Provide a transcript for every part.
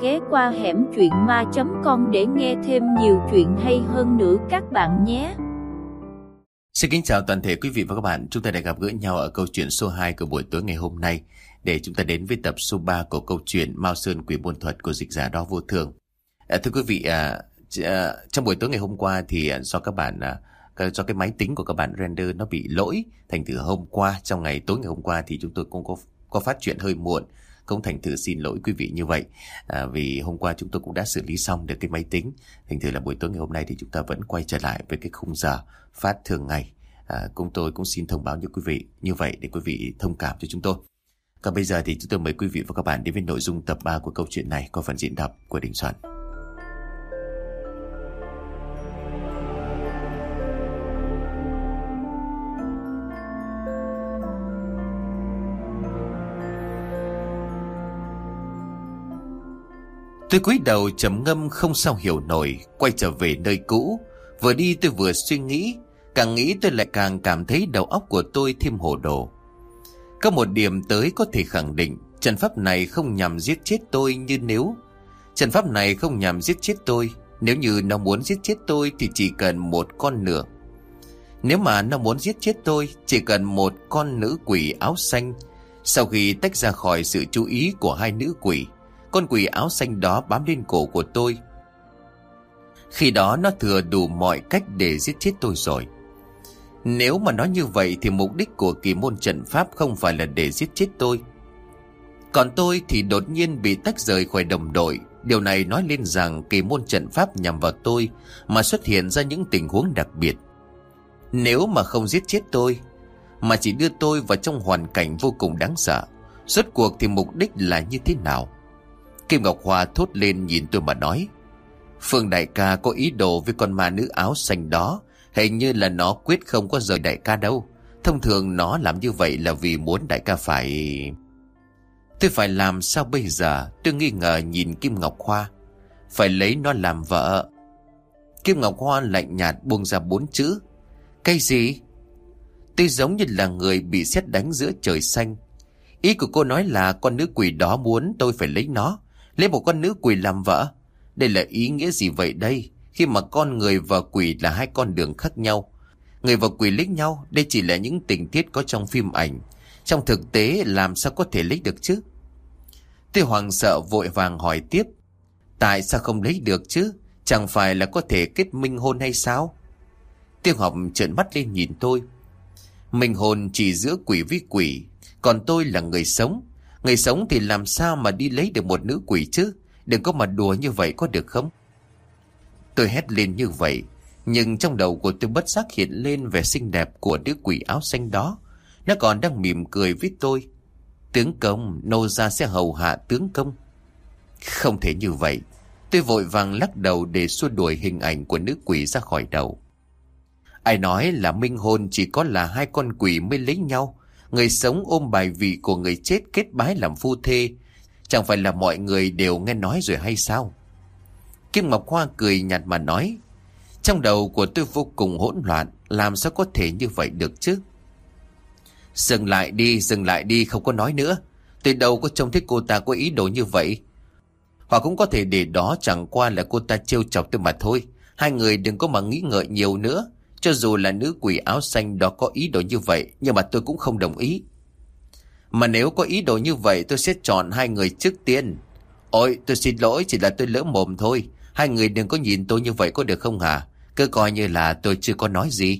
ghé qua hẻm truyện ma.com để nghe thêm nhiều chuyện hay hơn nữa các bạn nhé. Xin kính chào toàn thể quý vị và các bạn. Chúng ta đã gặp gỡ nhau ở câu chuyện số 2 của buổi tối ngày hôm nay, để chúng ta đến với tập số 3 của câu chuyện Mao Sơn Quỷ Môn Thuật của dịch giả Đó Vô Thường. Thưa quý vị, trong buổi tối ngày hôm qua thì do cái máy tính của các bạn render nó bị lỗi, thành thử hôm qua trong tối ngày hôm qua thì chúng tôi cũng có phát chuyện hơi muộn, cũng thành thử xin lỗi quý vị như vậy. Vì hôm qua chúng tôi cũng đã xử lý xong được cái máy tính, thành thử là buổi tối ngày hôm nay thì chúng ta vẫn quay trở lại với cái khung giờ phát thường ngày. Tôi cũng xin thông báo với quý vị như vậy để quý vị thông cảm cho chúng tôi. Còn bây giờ thì chúng tôi mời quý vị và các bạn đến với nội dung tập 3 của câu chuyện này qua phần diễn đọc của Đình Soạn. Tôi cúi đầu trầm ngâm không sao hiểu nổi, quay trở về nơi cũ. Vừa đi tôi vừa suy nghĩ, càng nghĩ tôi lại càng cảm thấy đầu óc của tôi thêm hồ đồ. Có một điểm tới có thể khẳng định, trận pháp này không nhằm giết chết tôi nếu như nó muốn giết chết tôi thì chỉ cần một con lửa. Nếu mà nó muốn giết chết tôi, chỉ cần một con nữ quỷ áo xanh. Sau khi tách ra khỏi sự chú ý của hai nữ quỷ, con quỷ áo xanh đó bám lên cổ của tôi. Khi đó nó thừa đủ mọi cách để giết chết tôi rồi. Nếu mà nói như vậy thì mục đích của kỳ môn trận pháp không phải là để giết chết tôi. Còn tôi thì đột nhiên bị tách rời khỏi đồng đội. Điều này nói lên rằng kỳ môn trận pháp nhằm vào tôi mà xuất hiện ra những tình huống đặc biệt. Nếu mà không giết chết tôi, mà chỉ đưa tôi vào trong hoàn cảnh vô cùng đáng sợ, rốt cuộc thì mục đích là như thế nào? Kim Ngọc Hoa thốt lên nhìn tôi mà nói: Phương đại ca có ý đồ với con ma nữ áo xanh đó. Hình như là nó quyết không có rời đại ca đâu. Thông thường nó làm như vậy là vì muốn đại ca phải... Tôi phải làm sao bây giờ? Tôi nghi ngờ nhìn Kim Ngọc Hoa. Phải lấy nó làm vợ. Kim Ngọc Hoa lạnh nhạt buông ra 4 chữ: Cái gì? Tôi giống như là người bị sét đánh giữa trời xanh. Ý của cô nói là con nữ quỷ đó muốn tôi phải lấy nó, lấy một con nữ quỷ làm vợ. Đây là ý nghĩa gì vậy đây? Khi mà con người và quỷ là hai con đường khác nhau, người và quỷ lấy nhau, đây chỉ là những tình tiết có trong phim ảnh. Trong thực tế làm sao có thể lấy được chứ? Tôi hoảng sợ vội vàng hỏi tiếp: Tại sao không lấy được chứ? Chẳng phải là có thể kết minh hôn hay sao? Tiêu Học trợn mắt lên nhìn tôi. Minh hôn chỉ giữa quỷ với quỷ, còn tôi là người sống. Người sống thì làm sao mà đi lấy được một nữ quỷ chứ? Đừng có mà đùa như vậy có được không? Tôi hét lên như vậy, nhưng trong đầu của tôi bất giác hiện lên vẻ xinh đẹp của nữ quỷ áo xanh đó. Nó còn đang mỉm cười với tôi: Tướng công, nô gia sẽ hầu hạ tướng công. Không thể như vậy. Tôi vội vàng lắc đầu để xua đuổi hình ảnh của nữ quỷ ra khỏi đầu. Ai nói là minh hôn chỉ có là hai con quỷ mới lấy nhau? Người sống ôm bài vị của người chết kết bái làm phu thê, chẳng phải là mọi người đều nghe nói rồi hay sao? Kim Ngọc Hoa cười nhạt mà nói: Trong đầu của tôi vô cùng hỗn loạn, làm sao có thể như vậy được chứ? Dừng lại đi, không có nói nữa. Tôi đâu có trông thấy cô ta có ý đồ như vậy. Hoặc cũng có thể để đó chẳng qua là cô ta trêu chọc tôi mà thôi. Hai người đừng có mà nghĩ ngợi nhiều nữa. Cho dù là nữ quỷ áo xanh đó có ý đồ như vậy, nhưng mà tôi cũng không đồng ý. Mà nếu có ý đồ như vậy tôi sẽ chọn hai người trước tiên. Ôi, tôi xin lỗi, chỉ là tôi lỡ mồm thôi. Hai người đừng có nhìn tôi như vậy có được không hả? Cứ coi như là tôi chưa có nói gì.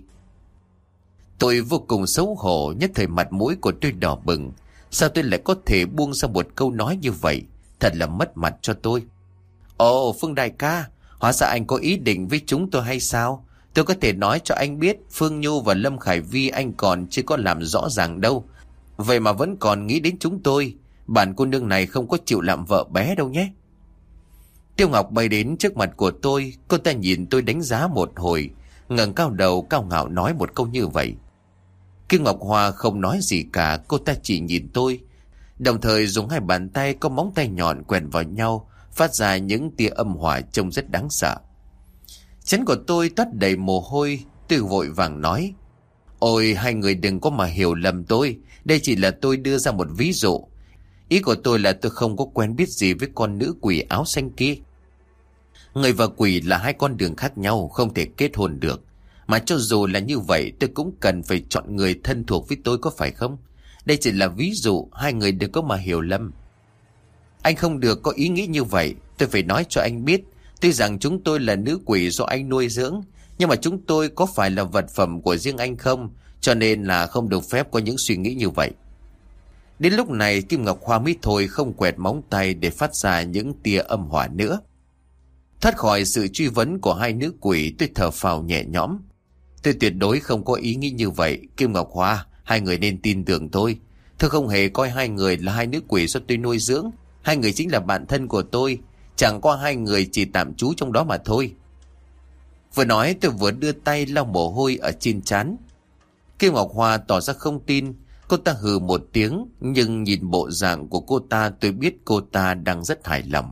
Tôi vô cùng xấu hổ, nhất thời mặt mũi của tôi đỏ bừng. Sao tôi lại có thể buông ra một câu nói như vậy? Thật là mất mặt cho tôi. Ồ, Phương đại ca, hóa ra anh có ý định với chúng tôi hay sao? Tôi có thể nói cho anh biết, Phương Nhu và Lâm Khải Vi anh còn chưa có làm rõ ràng đâu. Vậy mà vẫn còn nghĩ đến chúng tôi. Bản cô nương này không có chịu làm vợ bé đâu nhé. Tiêu Ngọc bay đến trước mặt của tôi. Cô ta nhìn tôi đánh giá một hồi, ngẩng cao đầu cao ngạo nói một câu như vậy. Kim Ngọc Hoa không nói gì cả. Cô ta chỉ nhìn tôi, đồng thời dùng hai bàn tay có móng tay nhọn quẹt vào nhau, phát ra những tia âm hỏa trông rất đáng sợ. Chán của tôi toát đầy mồ hôi. Tôi vội vàng nói: Ôi, hai người đừng có mà hiểu lầm tôi. Đây chỉ là tôi đưa ra một ví dụ. Ý của tôi là tôi không có quen biết gì với con nữ quỷ áo xanh kia. Người và quỷ là hai con đường khác nhau, không thể kết hôn được. Mà cho dù là như vậy, tôi cũng cần phải chọn người thân thuộc với tôi, có phải không? Đây chỉ là ví dụ, hai người đừng có mà hiểu lầm. Anh không được có ý nghĩ như vậy. Tôi phải nói cho anh biết, tuy rằng chúng tôi là nữ quỷ do anh nuôi dưỡng, nhưng mà chúng tôi có phải là vật phẩm của riêng anh không? Cho nên là không được phép có những suy nghĩ như vậy. Đến lúc này Kim Ngọc Hoa mới thôi không quẹt móng tay để phát ra những tia âm hỏa nữa. Thoát khỏi sự truy vấn của hai nữ quỷ, tôi thở phào nhẹ nhõm. Tôi tuyệt đối không có ý nghĩ như vậy. Kim Ngọc Hoa, hai người nên tin tưởng tôi. Tôi không hề coi hai người là hai nữ quỷ do tôi nuôi dưỡng. Hai người chính là bạn thân của tôi. Chẳng qua hai người chỉ tạm trú trong đó mà thôi. Vừa nói tôi vừa đưa tay lau mồ hôi ở trên trán. Kim Ngọc Hoa tỏ ra không tin. Cô ta hừ một tiếng, nhưng nhìn bộ dạng của cô ta tôi biết cô ta đang rất hài lòng.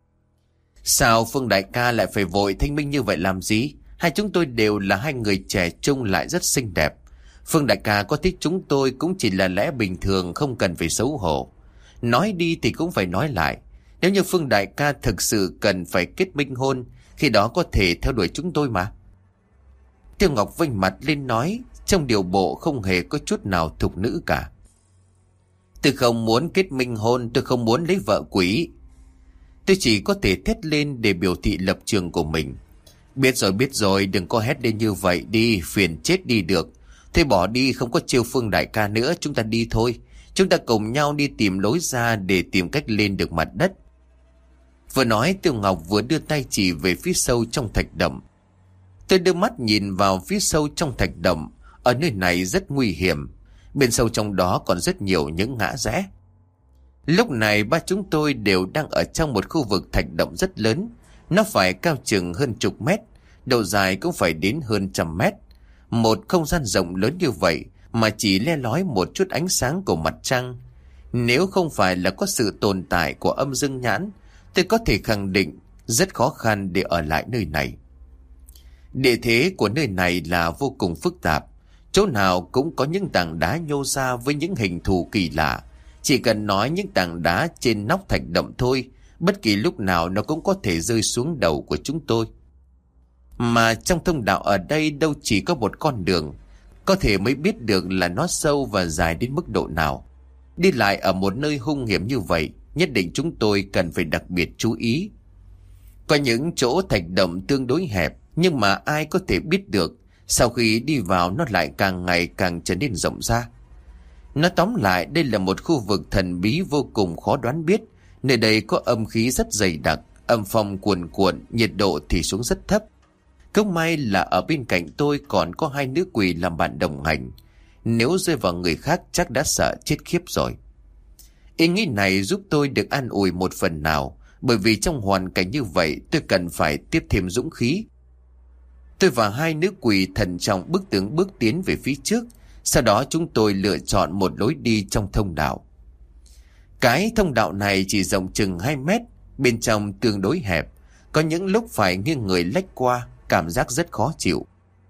Sao Phương đại ca lại phải vội thanh minh như vậy làm gì? Hai chúng tôi đều là hai người trẻ trung lại rất xinh đẹp. Phương đại ca có thích chúng tôi cũng chỉ là lẽ bình thường, không cần phải xấu hổ. Nói đi thì cũng phải nói lại. Nếu như Phương đại ca thực sự cần phải kết minh hôn, khi đó có thể theo đuổi chúng tôi mà. Tiêu Ngọc vênh mặt lên nói, trong điều bộ không hề có chút nào thục nữ cả. Tôi không muốn kết minh hôn, tôi không muốn lấy vợ quỷ. Tôi chỉ có thể thét lên để biểu thị lập trường của mình. Biết rồi, đừng có hét lên như vậy đi, phiền chết đi được. Thế bỏ đi, không có chiêu Phương đại ca nữa, chúng ta đi thôi. Chúng ta cùng nhau đi tìm lối ra để tìm cách lên được mặt đất. Vừa nói Tiêu Ngọc vừa đưa tay chỉ về phía sâu trong thạch động. Tôi đưa mắt nhìn vào phía sâu trong thạch động. Ở nơi này rất nguy hiểm. Bên sâu trong đó còn rất nhiều những ngã rẽ. Lúc này ba chúng tôi đều đang ở trong một khu vực thạch động rất lớn. Nó phải cao chừng hơn chục mét, độ dài cũng phải đến hơn 100 mét. Một không gian rộng lớn như vậy mà chỉ le lói một chút ánh sáng của mặt trăng. Nếu không phải là có sự tồn tại của âm dương nhãn, tôi có thể khẳng định rất khó khăn để ở lại nơi này. Địa thế của nơi này là vô cùng phức tạp. Chỗ nào cũng có những tảng đá nhô ra với những hình thù kỳ lạ. Chỉ cần nói những tảng đá trên nóc thạch động thôi, bất kỳ lúc nào nó cũng có thể rơi xuống đầu của chúng tôi. Mà trong thông đạo ở đây đâu chỉ có một con đường, có thể mới biết được là nó sâu và dài đến mức độ nào. Đi lại ở một nơi hung hiểm như vậy, nhất định chúng tôi cần phải đặc biệt chú ý. Có những chỗ thạch động tương đối hẹp, nhưng mà ai có thể biết được, sau khi đi vào nó lại càng ngày càng trở nên rộng ra. Nói tóm lại, đây là một khu vực thần bí vô cùng khó đoán biết. Nơi đây có âm khí rất dày đặc, âm phong cuồn cuộn, nhiệt độ thì xuống rất thấp. Cũng may là ở bên cạnh tôi còn có hai nữ quỷ làm bạn đồng hành. Nếu rơi vào người khác chắc đã sợ chết khiếp rồi. Ý nghĩ này giúp tôi được an ủi một phần nào, bởi vì trong hoàn cảnh như vậy tôi cần phải tiếp thêm dũng khí. Tôi và hai nữ quỷ thận trọng bước từng bước tiến về phía trước. Sau đó chúng tôi lựa chọn một lối đi trong thông đạo. Cái thông đạo này chỉ rộng chừng 2 mét, bên trong tương đối hẹp, có những lúc phải nghiêng người lách qua, cảm giác rất khó chịu.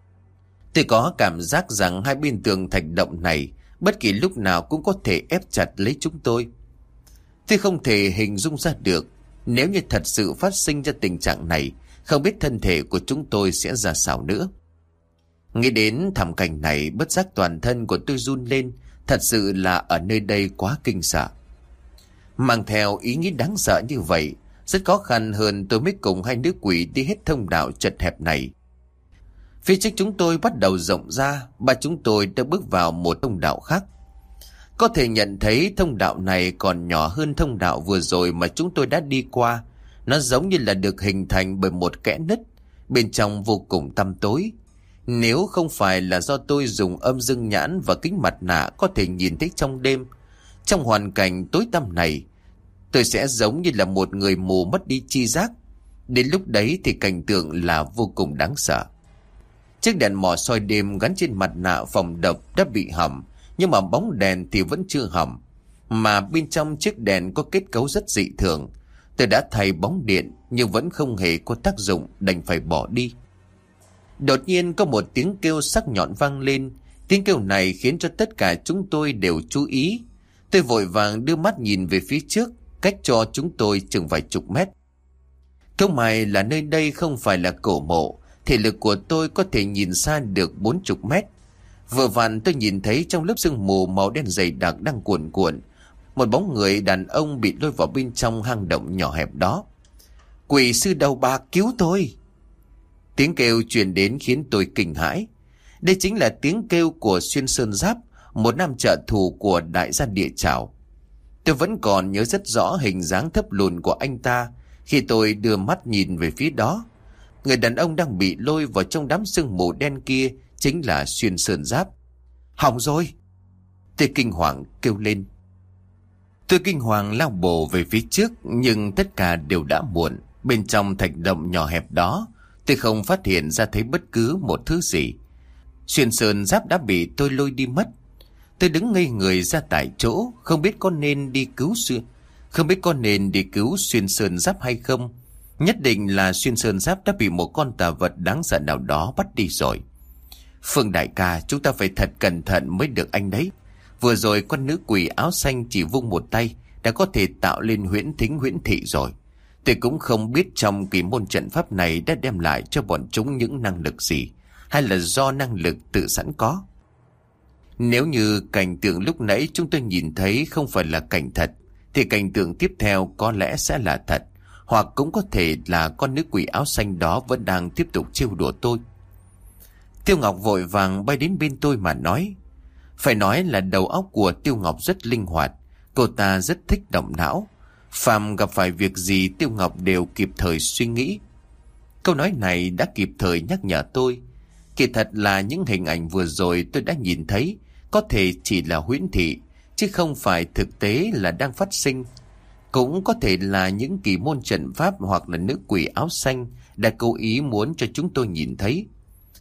Tôi có cảm giác rằng hai bên tường thạch động này bất kỳ lúc nào cũng có thể ép chặt lấy chúng tôi. Tôi không thể hình dung ra được, nếu như thật sự phát sinh ra tình trạng này, không biết thân thể của chúng tôi sẽ ra sao nữa. Nghĩ đến thảm cảnh này, bất giác toàn thân của tôi run lên. Thật sự là ở nơi đây quá kinh sợ. Mang theo ý nghĩ đáng sợ như vậy, rất khó khăn hơn tôi mới cùng hai nữ quỷ đi hết thông đạo chật hẹp này. Phía trước chúng tôi bắt đầu rộng ra, ba chúng tôi đã bước vào một thông đạo khác. Có thể nhận thấy thông đạo này còn nhỏ hơn thông đạo vừa rồi mà chúng tôi đã đi qua. Nó giống như là được hình thành bởi một kẽ nứt, bên trong vô cùng tăm tối. Nếu không phải là do tôi dùng âm dương nhãn và kính mặt nạ có thể nhìn thấy trong đêm, trong hoàn cảnh tối tăm này, tôi sẽ giống như là một người mù mất đi chi giác. Đến lúc đấy thì cảnh tượng là vô cùng đáng sợ. Chiếc đèn mò soi đêm gắn trên mặt nạ phòng độc đã bị hỏng, nhưng mà bóng đèn thì vẫn chưa hỏng. Mà bên trong chiếc đèn có kết cấu rất dị thường. Tôi đã thay bóng điện nhưng vẫn không hề có tác dụng, đành phải bỏ đi. Đột nhiên có một tiếng kêu sắc nhọn vang lên. Tiếng kêu này khiến cho tất cả chúng tôi đều chú ý. Tôi vội vàng đưa mắt nhìn về phía trước, cách cho chúng tôi chừng vài chục mét. Không may là nơi đây không phải là cổ mộ, thể lực của tôi có thể nhìn xa được 40 mét. Vừa vặn tôi nhìn thấy trong lớp sương mù màu đen dày đặc đang cuồn cuộn, một bóng người đàn ông bị lôi vào bên trong hang động nhỏ hẹp đó. Quỷ sư đầu bạc, cứu tôi! Tiếng kêu truyền đến khiến tôi kinh hãi. Đây chính là tiếng kêu của Xuyên Sơn Giáp, một nam trợ thủ của đại gia Địa Chảo. Tôi vẫn còn nhớ rất rõ hình dáng thấp lùn của anh ta khi tôi đưa mắt nhìn về phía đó. Người đàn ông đang bị lôi vào trong đám sương mù đen kia chính là Xuyên Sơn Giáp. Hỏng rồi! Tôi kinh hoàng kêu lên. Tôi kinh hoàng lao bổ về phía trước, nhưng tất cả đều đã muộn. Bên trong thạch động nhỏ hẹp đó, tôi không phát hiện ra thấy bất cứ một thứ gì. Xuyên Sơn Giáp đã bị tôi lôi đi mất. Tôi đứng ngây người ra tại chỗ, không biết có nên đi cứu Xuyên Sơn Giáp hay không. Nhất định là Xuyên Sơn Giáp đã bị một con tà vật đáng sợ nào đó bắt đi rồi. Phương đại ca, chúng ta phải thật cẩn thận mới được anh đấy. Vừa rồi con nữ quỷ áo xanh chỉ vung một tay đã có thể tạo lên huyễn thính huyễn thị rồi. Tôi cũng không biết trong kỳ môn trận pháp này đã đem lại cho bọn chúng những năng lực gì, hay là do năng lực tự sẵn có. Nếu như cảnh tượng lúc nãy chúng tôi nhìn thấy không phải là cảnh thật, thì cảnh tượng tiếp theo có lẽ sẽ là thật, hoặc cũng có thể là con nữ quỷ áo xanh đó vẫn đang tiếp tục trêu đùa tôi. Tiêu Ngọc vội vàng bay đến bên tôi mà nói. Phải nói là đầu óc của Tiêu Ngọc rất linh hoạt, cô ta rất thích động não. Phàm gặp phải việc gì Tiêu Ngọc đều kịp thời suy nghĩ. Câu nói này đã kịp thời nhắc nhở tôi. Kỳ thật là những hình ảnh vừa rồi tôi đã nhìn thấy có thể chỉ là huyễn thị, chứ không phải thực tế là đang phát sinh. Cũng có thể là những kỳ môn trận pháp hoặc là nữ quỷ áo xanh đã cố ý muốn cho chúng tôi nhìn thấy.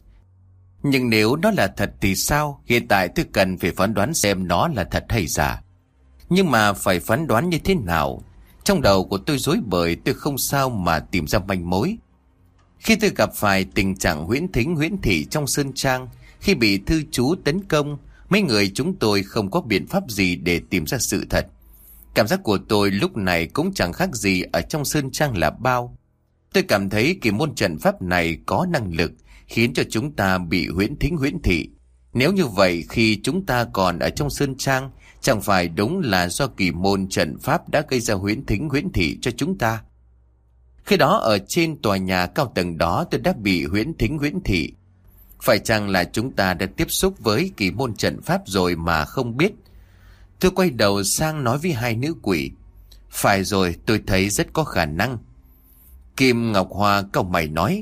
Nhưng nếu nó là thật thì sao? Hiện tại tôi cần phải phán đoán xem nó là thật hay giả. Nhưng mà phải phán đoán như thế nào? Trong đầu của tôi rối bời, tôi không sao mà tìm ra manh mối. Khi tôi gặp phải tình trạng huyễn thính huyễn thị trong sơn trang, khi bị thư chú tấn công, mấy người chúng tôi không có biện pháp gì để tìm ra sự thật. Cảm giác của tôi lúc này cũng chẳng khác gì ở trong sơn trang là bao. Tôi cảm thấy kỳ môn trận pháp này có năng lực khiến cho chúng ta bị huyễn thính huyễn thị. Nếu như vậy, khi chúng ta còn ở trong sơn trang, chẳng phải đúng là do kỳ môn trận pháp đã gây ra huyễn thính huyễn thị cho chúng ta? Khi đó ở trên tòa nhà cao tầng đó tôi đã bị huyễn thính huyễn thị. Phải chăng là chúng ta đã tiếp xúc với kỳ môn trận pháp rồi mà không biết? Tôi quay đầu sang nói với hai nữ quỷ. Phải rồi, tôi thấy rất có khả năng. Kim Ngọc Hoa cau mày nói.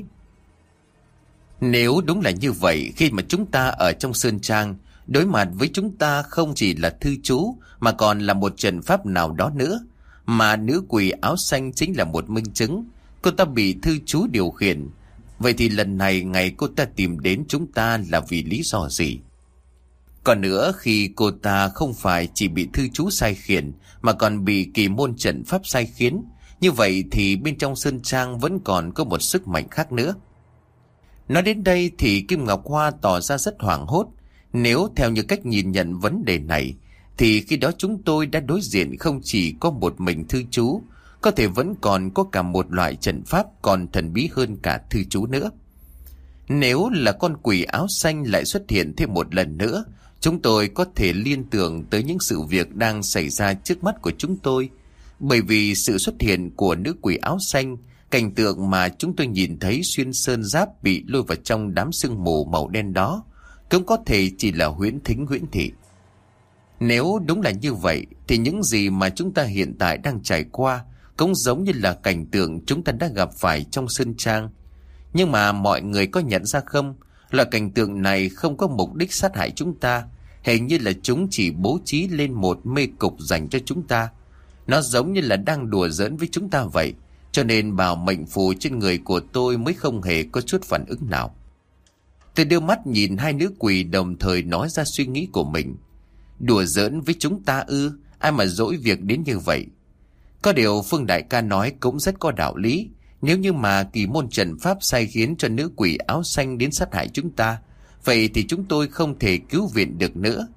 Nếu đúng là như vậy, khi mà chúng ta ở trong sơn trang, đối mặt với chúng ta không chỉ là thư chú mà còn là một trận pháp nào đó nữa, mà nữ quỷ áo xanh chính là một minh chứng. Cô ta bị thư chú điều khiển. Vậy thì lần này ngày cô ta tìm đến chúng ta là vì lý do gì? Còn nữa, khi cô ta không phải chỉ bị thư chú sai khiển mà còn bị kỳ môn trận pháp sai khiến, như vậy thì bên trong sơn trang vẫn còn có một sức mạnh khác nữa. Nói đến đây thì Kim Ngọc Hoa tỏ ra rất hoảng hốt. Nếu theo như cách nhìn nhận vấn đề này, thì khi đó chúng tôi đã đối diện không chỉ có một mình thư chú, có thể vẫn còn có cả một loại trận pháp còn thần bí hơn cả thư chú nữa. Nếu là con quỷ áo xanh lại xuất hiện thêm một lần nữa, chúng tôi có thể liên tưởng tới những sự việc đang xảy ra trước mắt của chúng tôi. Bởi vì sự xuất hiện của nữ quỷ áo xanh, cảnh tượng mà chúng tôi nhìn thấy Xuyên Sơn Giáp bị lôi vào trong đám sương mù màu đen đó, cũng có thể chỉ là huyễn thính huyễn thị. Nếu đúng là như vậy, thì những gì mà chúng ta hiện tại đang trải qua cũng giống như là cảnh tượng chúng ta đã gặp phải trong sơn trang. Nhưng mà mọi người có nhận ra không, là cảnh tượng này không có mục đích sát hại chúng ta. Hình như là chúng chỉ bố trí lên một mê cục dành cho chúng ta. Nó giống như là đang đùa giỡn với chúng ta vậy. Cho nên bảo mệnh phù trên người của tôi mới không hề có chút phản ứng nào. Tôi đưa mắt nhìn hai nữ quỷ đồng thời nói ra suy nghĩ của mình. Đùa giỡn với chúng ta ư? Ai mà dỗi việc đến như vậy? Có điều Phương đại ca nói cũng rất có đạo lý. Nếu như mà kỳ môn trận pháp sai khiến cho nữ quỷ áo xanh đến sát hại chúng ta, vậy thì chúng tôi không thể cứu viện được nữa.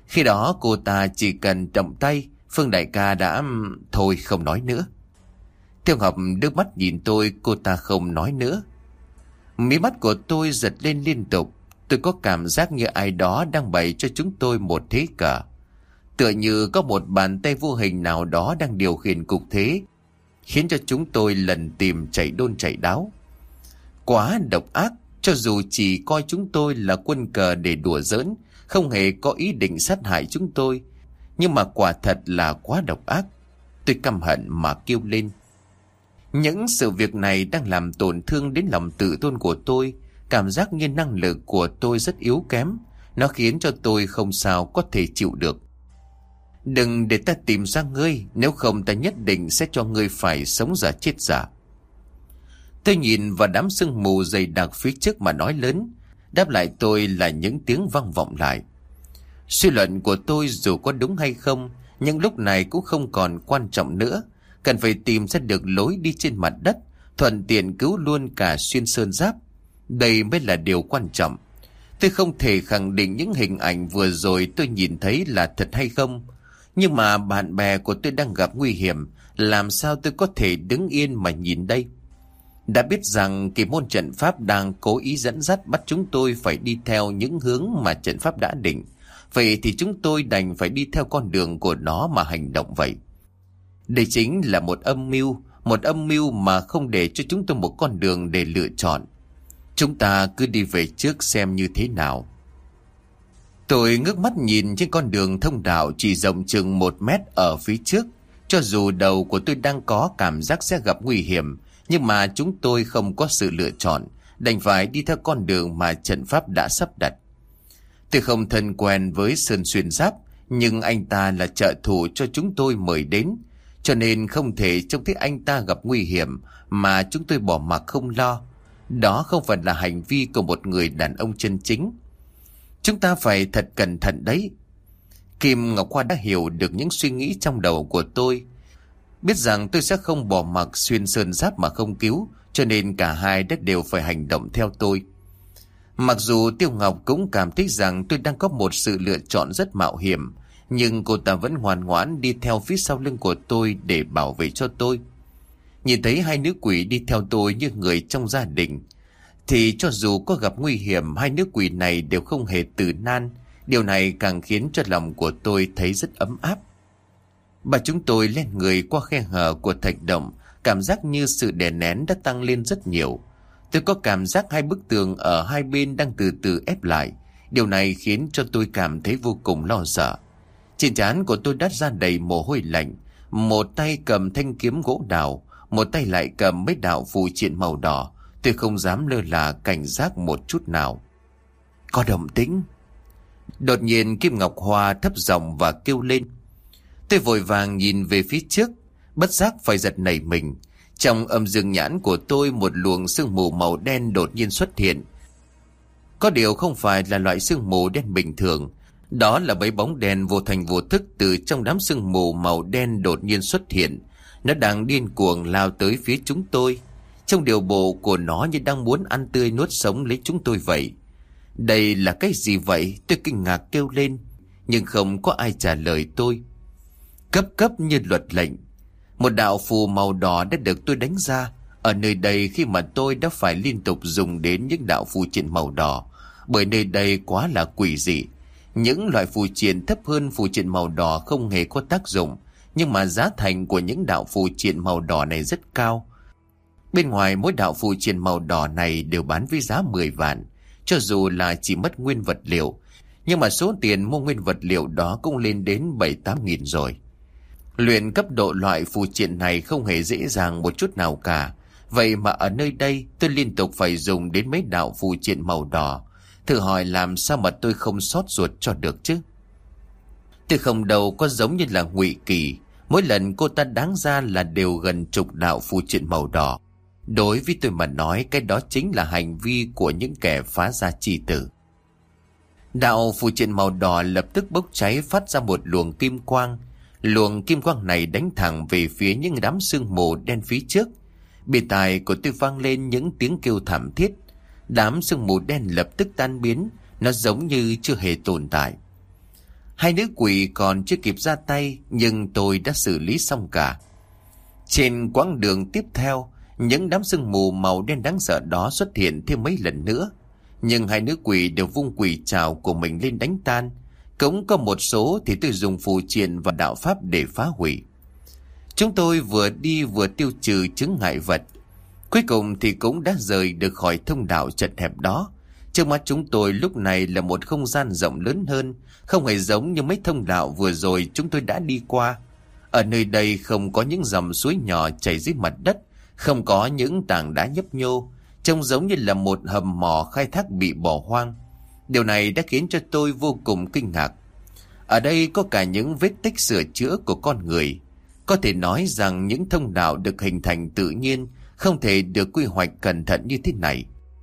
Khi đó cô ta chỉ cần động tay, Phương đại ca đã... Thôi không nói nữa. Tiêu Ngọc đưa mắt nhìn tôi, cô ta không nói nữa. Mí mắt của tôi giật lên liên tục. Tôi có cảm giác như ai đó đang bày cho chúng tôi một thế cờ. Tựa như có một bàn tay vô hình nào đó đang điều khiển cục thế, khiến cho chúng tôi lần tìm chạy đôn chạy đáo. Quá độc ác, cho dù chỉ coi chúng tôi là quân cờ để đùa giỡn, không hề có ý định sát hại chúng tôi. Nhưng mà quả thật là quá độc ác. Tôi căm hận mà kêu lên. Những sự việc này đang làm tổn thương đến lòng tự tôn của tôi. Cảm giác như năng lực của tôi rất yếu kém. Nó khiến cho tôi không sao có thể chịu được. Đừng để ta tìm ra ngươi, nếu không ta nhất định sẽ cho ngươi phải sống giả chết giả. Tôi nhìn vào đám sương mù dày đặc phía trước mà nói lớn. Đáp lại tôi là những tiếng vang vọng lại. Suy luận của tôi dù có đúng hay không, nhưng lúc này cũng không còn quan trọng nữa. Cần phải tìm ra được lối đi trên mặt đất, thuận tiện cứu luôn cả Xuyên Sơn Giáp. Đây mới là điều quan trọng. Tôi không thể khẳng định những hình ảnh vừa rồi tôi nhìn thấy là thật hay không. Nhưng mà bạn bè của tôi đang gặp nguy hiểm, làm sao tôi có thể đứng yên mà nhìn đây? Đã biết rằng kỳ môn trận pháp đang cố ý dẫn dắt bắt chúng tôi phải đi theo những hướng mà trận pháp đã định. Vậy thì chúng tôi đành phải đi theo con đường của nó mà hành động vậy. Đây chính là một âm mưu mà không để cho chúng tôi một con đường để lựa chọn. Chúng ta cứ đi về trước xem như thế nào. Tôi ngước mắt nhìn trên con đường thông đạo chỉ rộng chừng 1 mét ở phía trước. Cho dù đầu của tôi đang có cảm giác sẽ gặp nguy hiểm, nhưng mà chúng tôi không có sự lựa chọn, đành phải đi theo con đường mà trận pháp đã sắp đặt. Tôi không thân quen với Sơn Xuyên Giáp, nhưng anh ta là trợ thủ cho chúng tôi mời đến, cho nên không thể trông thấy anh ta gặp nguy hiểm mà chúng tôi bỏ mặc không lo. Đó không phải là hành vi của một người đàn ông chân chính. Chúng ta phải thật cẩn thận đấy. Kim Ngọc Hoa đã hiểu được những suy nghĩ trong đầu của tôi, biết rằng tôi sẽ không bỏ mặc Xuyên Sơn Giáp mà không cứu, cho nên cả hai đã đều phải hành động theo tôi. Mặc dù Tiêu Ngọc cũng cảm thấy rằng tôi đang có một sự lựa chọn rất mạo hiểm, nhưng cô ta vẫn ngoan ngoãn đi theo phía sau lưng của tôi để bảo vệ cho tôi. Nhìn thấy hai nữ quỷ đi theo tôi như người trong gia đình, thì cho dù có gặp nguy hiểm, hai nữ quỷ này đều không hề từ nan. Điều này càng khiến cho lòng của tôi thấy rất ấm áp. Bà chúng tôi lên người qua khe hở của thạch động, cảm giác như sự đè nén đã tăng lên rất nhiều. Tôi có cảm giác hai bức tường ở hai bên đang từ từ ép lại. Điều này khiến cho tôi cảm thấy vô cùng lo sợ. Trên trán của tôi đắt ra đầy mồ hôi lạnh. Một tay cầm thanh kiếm gỗ đào, một tay lại cầm mấy đạo phù triện màu đỏ. Tôi không dám lơ là cảnh giác một chút nào. Có động tĩnh. Đột nhiên Kim Ngọc Hoa thấp giọng và kêu lên. Tôi vội vàng nhìn về phía trước, bất giác phải giật nảy mình. Trong âm dương nhãn của tôi, một luồng sương mù màu đen đột nhiên xuất hiện. Có điều không phải là loại sương mù đen bình thường. Đó là mấy bóng đen vô thành vô thức từ trong đám sương mù màu đen đột nhiên xuất hiện. Nó đang điên cuồng lao tới phía chúng tôi. Trong điều bộ của nó như đang muốn ăn tươi nuốt sống lấy chúng tôi vậy. Đây là cái gì vậy? Tôi kinh ngạc kêu lên, nhưng không có ai trả lời tôi. Cấp như luật lệnh, một đạo phù màu đỏ đã được tôi đánh ra. Ở nơi đây khi mà tôi đã phải liên tục dùng đến những đạo phù triện màu đỏ, bởi nơi đây quá là quỷ dị. Những loại phù triện thấp hơn phù triện màu đỏ không hề có tác dụng, nhưng mà giá thành của những đạo phù triện màu đỏ này rất cao. Bên ngoài mỗi đạo phù triện màu đỏ này đều bán với giá 10 vạn. Cho dù là chỉ mất nguyên vật liệu, nhưng mà số tiền mua nguyên vật liệu đó cũng lên đến 7-8 nghìn rồi. Luyện cấp độ loại phù triện này không hề dễ dàng một chút nào cả. Vậy mà ở nơi đây tôi liên tục phải dùng đến mấy đạo phù triện màu đỏ. Thử hỏi làm sao mà tôi không xót ruột cho được chứ? Tôi không đâu có giống như là Ngụy Kỳ. Mỗi lần cô ta đáng ra là đều gần chục đạo phù triện màu đỏ. Đối với tôi mà nói, cái đó chính là hành vi của những kẻ phá gia chi tử. Đạo phù triện màu đỏ lập tức bốc cháy, phát ra một luồng kim quang. Luồng kim quang này đánh thẳng về phía những đám sương mù đen phía trước. Bên tai của tôi vang lên những tiếng kêu thảm thiết. Đám sương mù đen lập tức tan biến, nó giống như chưa hề tồn tại. Hai nữ quỷ còn chưa kịp ra tay, nhưng tôi đã xử lý xong cả. Trên quãng đường tiếp theo, những đám sương mù màu đen đáng sợ đó xuất hiện thêm mấy lần nữa, nhưng hai nữ quỷ đều vung quỷ trảo của mình lên đánh tan. Cũng có một số thì tôi dùng phù triện và đạo pháp để phá hủy. Chúng tôi vừa đi vừa tiêu trừ chướng ngại vật. Cuối cùng thì cũng đã rời được khỏi thông đạo chật hẹp đó. Trước mắt chúng tôi lúc này là một không gian rộng lớn hơn, không hề giống như mấy thông đạo vừa rồi chúng tôi đã đi qua. Ở nơi đây không có những dòng suối nhỏ chảy dưới mặt đất, không có những tảng đá nhấp nhô, trông giống như là một hầm mỏ khai thác bị bỏ hoang. Điều này đã khiến cho tôi vô cùng kinh ngạc. Ở đây có cả những vết tích sửa chữa của con người. Có thể nói rằng những thông đạo được hình thành tự nhiên, không thể được quy hoạch cẩn thận như thế này.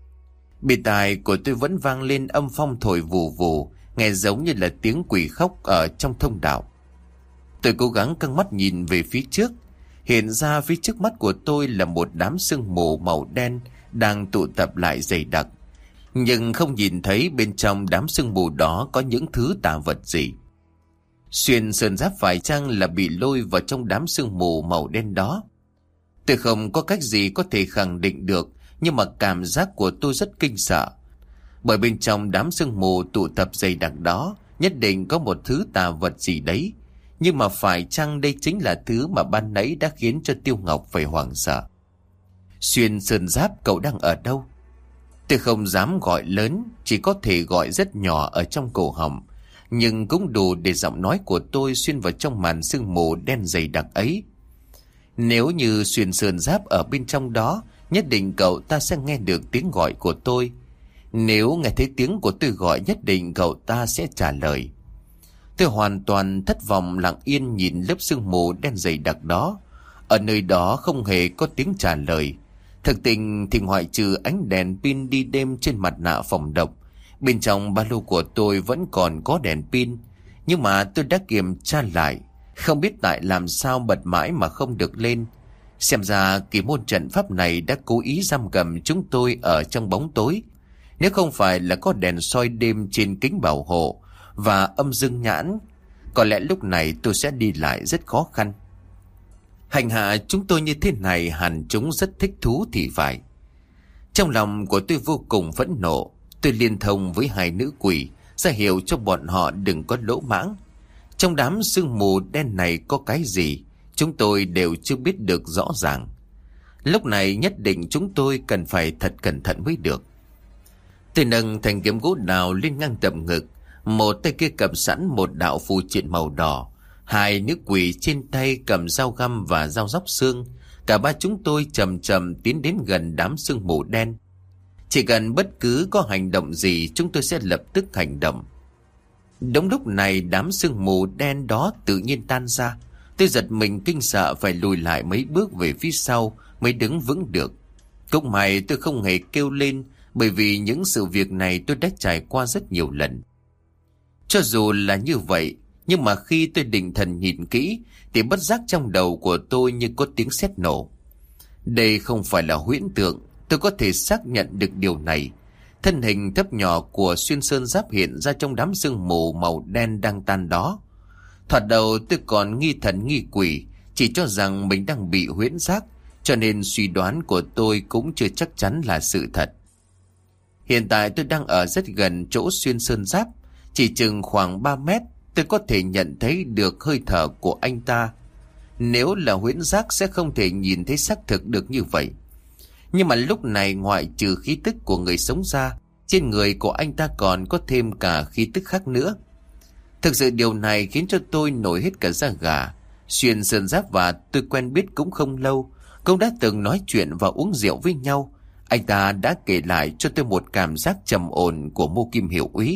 Bì tai của tôi vẫn vang lên âm phong thổi vù vù, nghe giống như là tiếng quỷ khóc ở trong thông đạo. Tôi cố gắng căng mắt nhìn về phía trước. Hiện ra phía trước mắt của tôi là một đám sương mù màu đen đang tụ tập lại dày đặc. Nhưng không nhìn thấy bên trong đám sương mù đó có những thứ tà vật gì. Xuyên sơn giáp phải chăng là bị lôi vào trong đám sương mù màu đen đó? Tôi không có cách gì có thể khẳng định được, nhưng mà cảm giác của tôi rất kinh sợ. Bởi bên trong đám sương mù tụ tập dày đặc đó nhất định có một thứ tà vật gì đấy. Nhưng mà phải chăng đây chính là thứ mà ban nãy đã khiến cho Tiêu Ngọc phải hoảng sợ? Xuyên sơn giáp, cậu đang ở đâu? Tôi không dám gọi lớn, chỉ có thể gọi rất nhỏ ở trong cổ họng, nhưng cũng đủ để giọng nói của tôi xuyên vào trong màn sương mù đen dày đặc ấy. Nếu như Xuyên sơn giáp ở bên trong đó, nhất định cậu ta sẽ nghe được tiếng gọi của tôi. Nếu nghe thấy tiếng của tôi gọi, nhất định cậu ta sẽ trả lời. Tôi hoàn toàn thất vọng, lặng yên nhìn lớp sương mù đen dày đặc đó. Ở nơi đó không hề có tiếng trả lời. Thực tình thì ngoại trừ ánh đèn pin đi đêm trên mặt nạ phòng độc, bên trong ba lô của tôi vẫn còn có đèn pin. Nhưng mà tôi đã kiểm tra lại, không biết tại làm sao bật mãi mà không được lên. Xem ra kỳ môn trận pháp này đã cố ý giam cầm chúng tôi ở trong bóng tối. Nếu không phải là có đèn soi đêm trên kính bảo hộ và âm dương nhãn, có lẽ lúc này tôi sẽ đi lại rất khó khăn. Hành hạ chúng tôi như thế này hẳn chúng rất thích thú thì phải. Trong lòng của tôi vô cùng phẫn nộ. Tôi liên thông với hai nữ quỷ, ra hiệu cho bọn họ đừng có lỗ mãng. Trong đám sương mù đen này có cái gì, chúng tôi đều chưa biết được rõ ràng. Lúc này nhất định chúng tôi cần phải thật cẩn thận mới được. Tôi nâng thanh kiếm gỗ đào lên ngang tầm ngực, một tay kia cầm sẵn một đạo phù triện màu đỏ, hai nữ quỷ trên tay cầm dao găm và dao róc xương. Cả ba chúng tôi chậm chậm tiến đến gần đám sương mù đen. Chỉ cần bất cứ có hành động gì, chúng tôi sẽ lập tức hành động. Đúng lúc này đám sương mù đen đó tự nhiên tan ra. Tôi giật mình kinh sợ, phải lùi lại mấy bước về phía sau mới đứng vững được. Cũng may tôi không hề kêu lên, bởi vì những sự việc này tôi đã trải qua rất nhiều lần. Cho dù là như vậy, nhưng mà khi tôi định thần nhìn kỹ thì bất giác trong đầu của tôi như có tiếng sét nổ. Đây không phải là huyễn tượng, tôi có thể xác nhận được điều này. Thân hình thấp nhỏ của Xuyên sơn giáp hiện ra trong đám sương mù màu đen đang tan đó. Thoạt đầu tôi còn nghi thần nghi quỷ, chỉ cho rằng mình đang bị huyễn giác, cho nên suy đoán của tôi cũng chưa chắc chắn là sự thật. Hiện tại tôi đang ở rất gần chỗ Xuyên sơn giáp, chỉ chừng khoảng 3 mét, tôi có thể nhận thấy được hơi thở của anh ta. Nếu là huyễn giác sẽ không thể nhìn thấy xác thực được như vậy. Nhưng mà lúc này ngoại trừ khí tức của người sống ra, trên người của anh ta còn có thêm cả khí tức khác nữa. Thực sự điều này khiến cho tôi nổi hết cả da gà. Xuyên sơn giáp và tôi quen biết cũng không lâu, cũng đã từng nói chuyện và uống rượu với nhau. Anh ta đã kể lại cho tôi một cảm giác trầm ổn của Mộ Kim Hiệu Úy.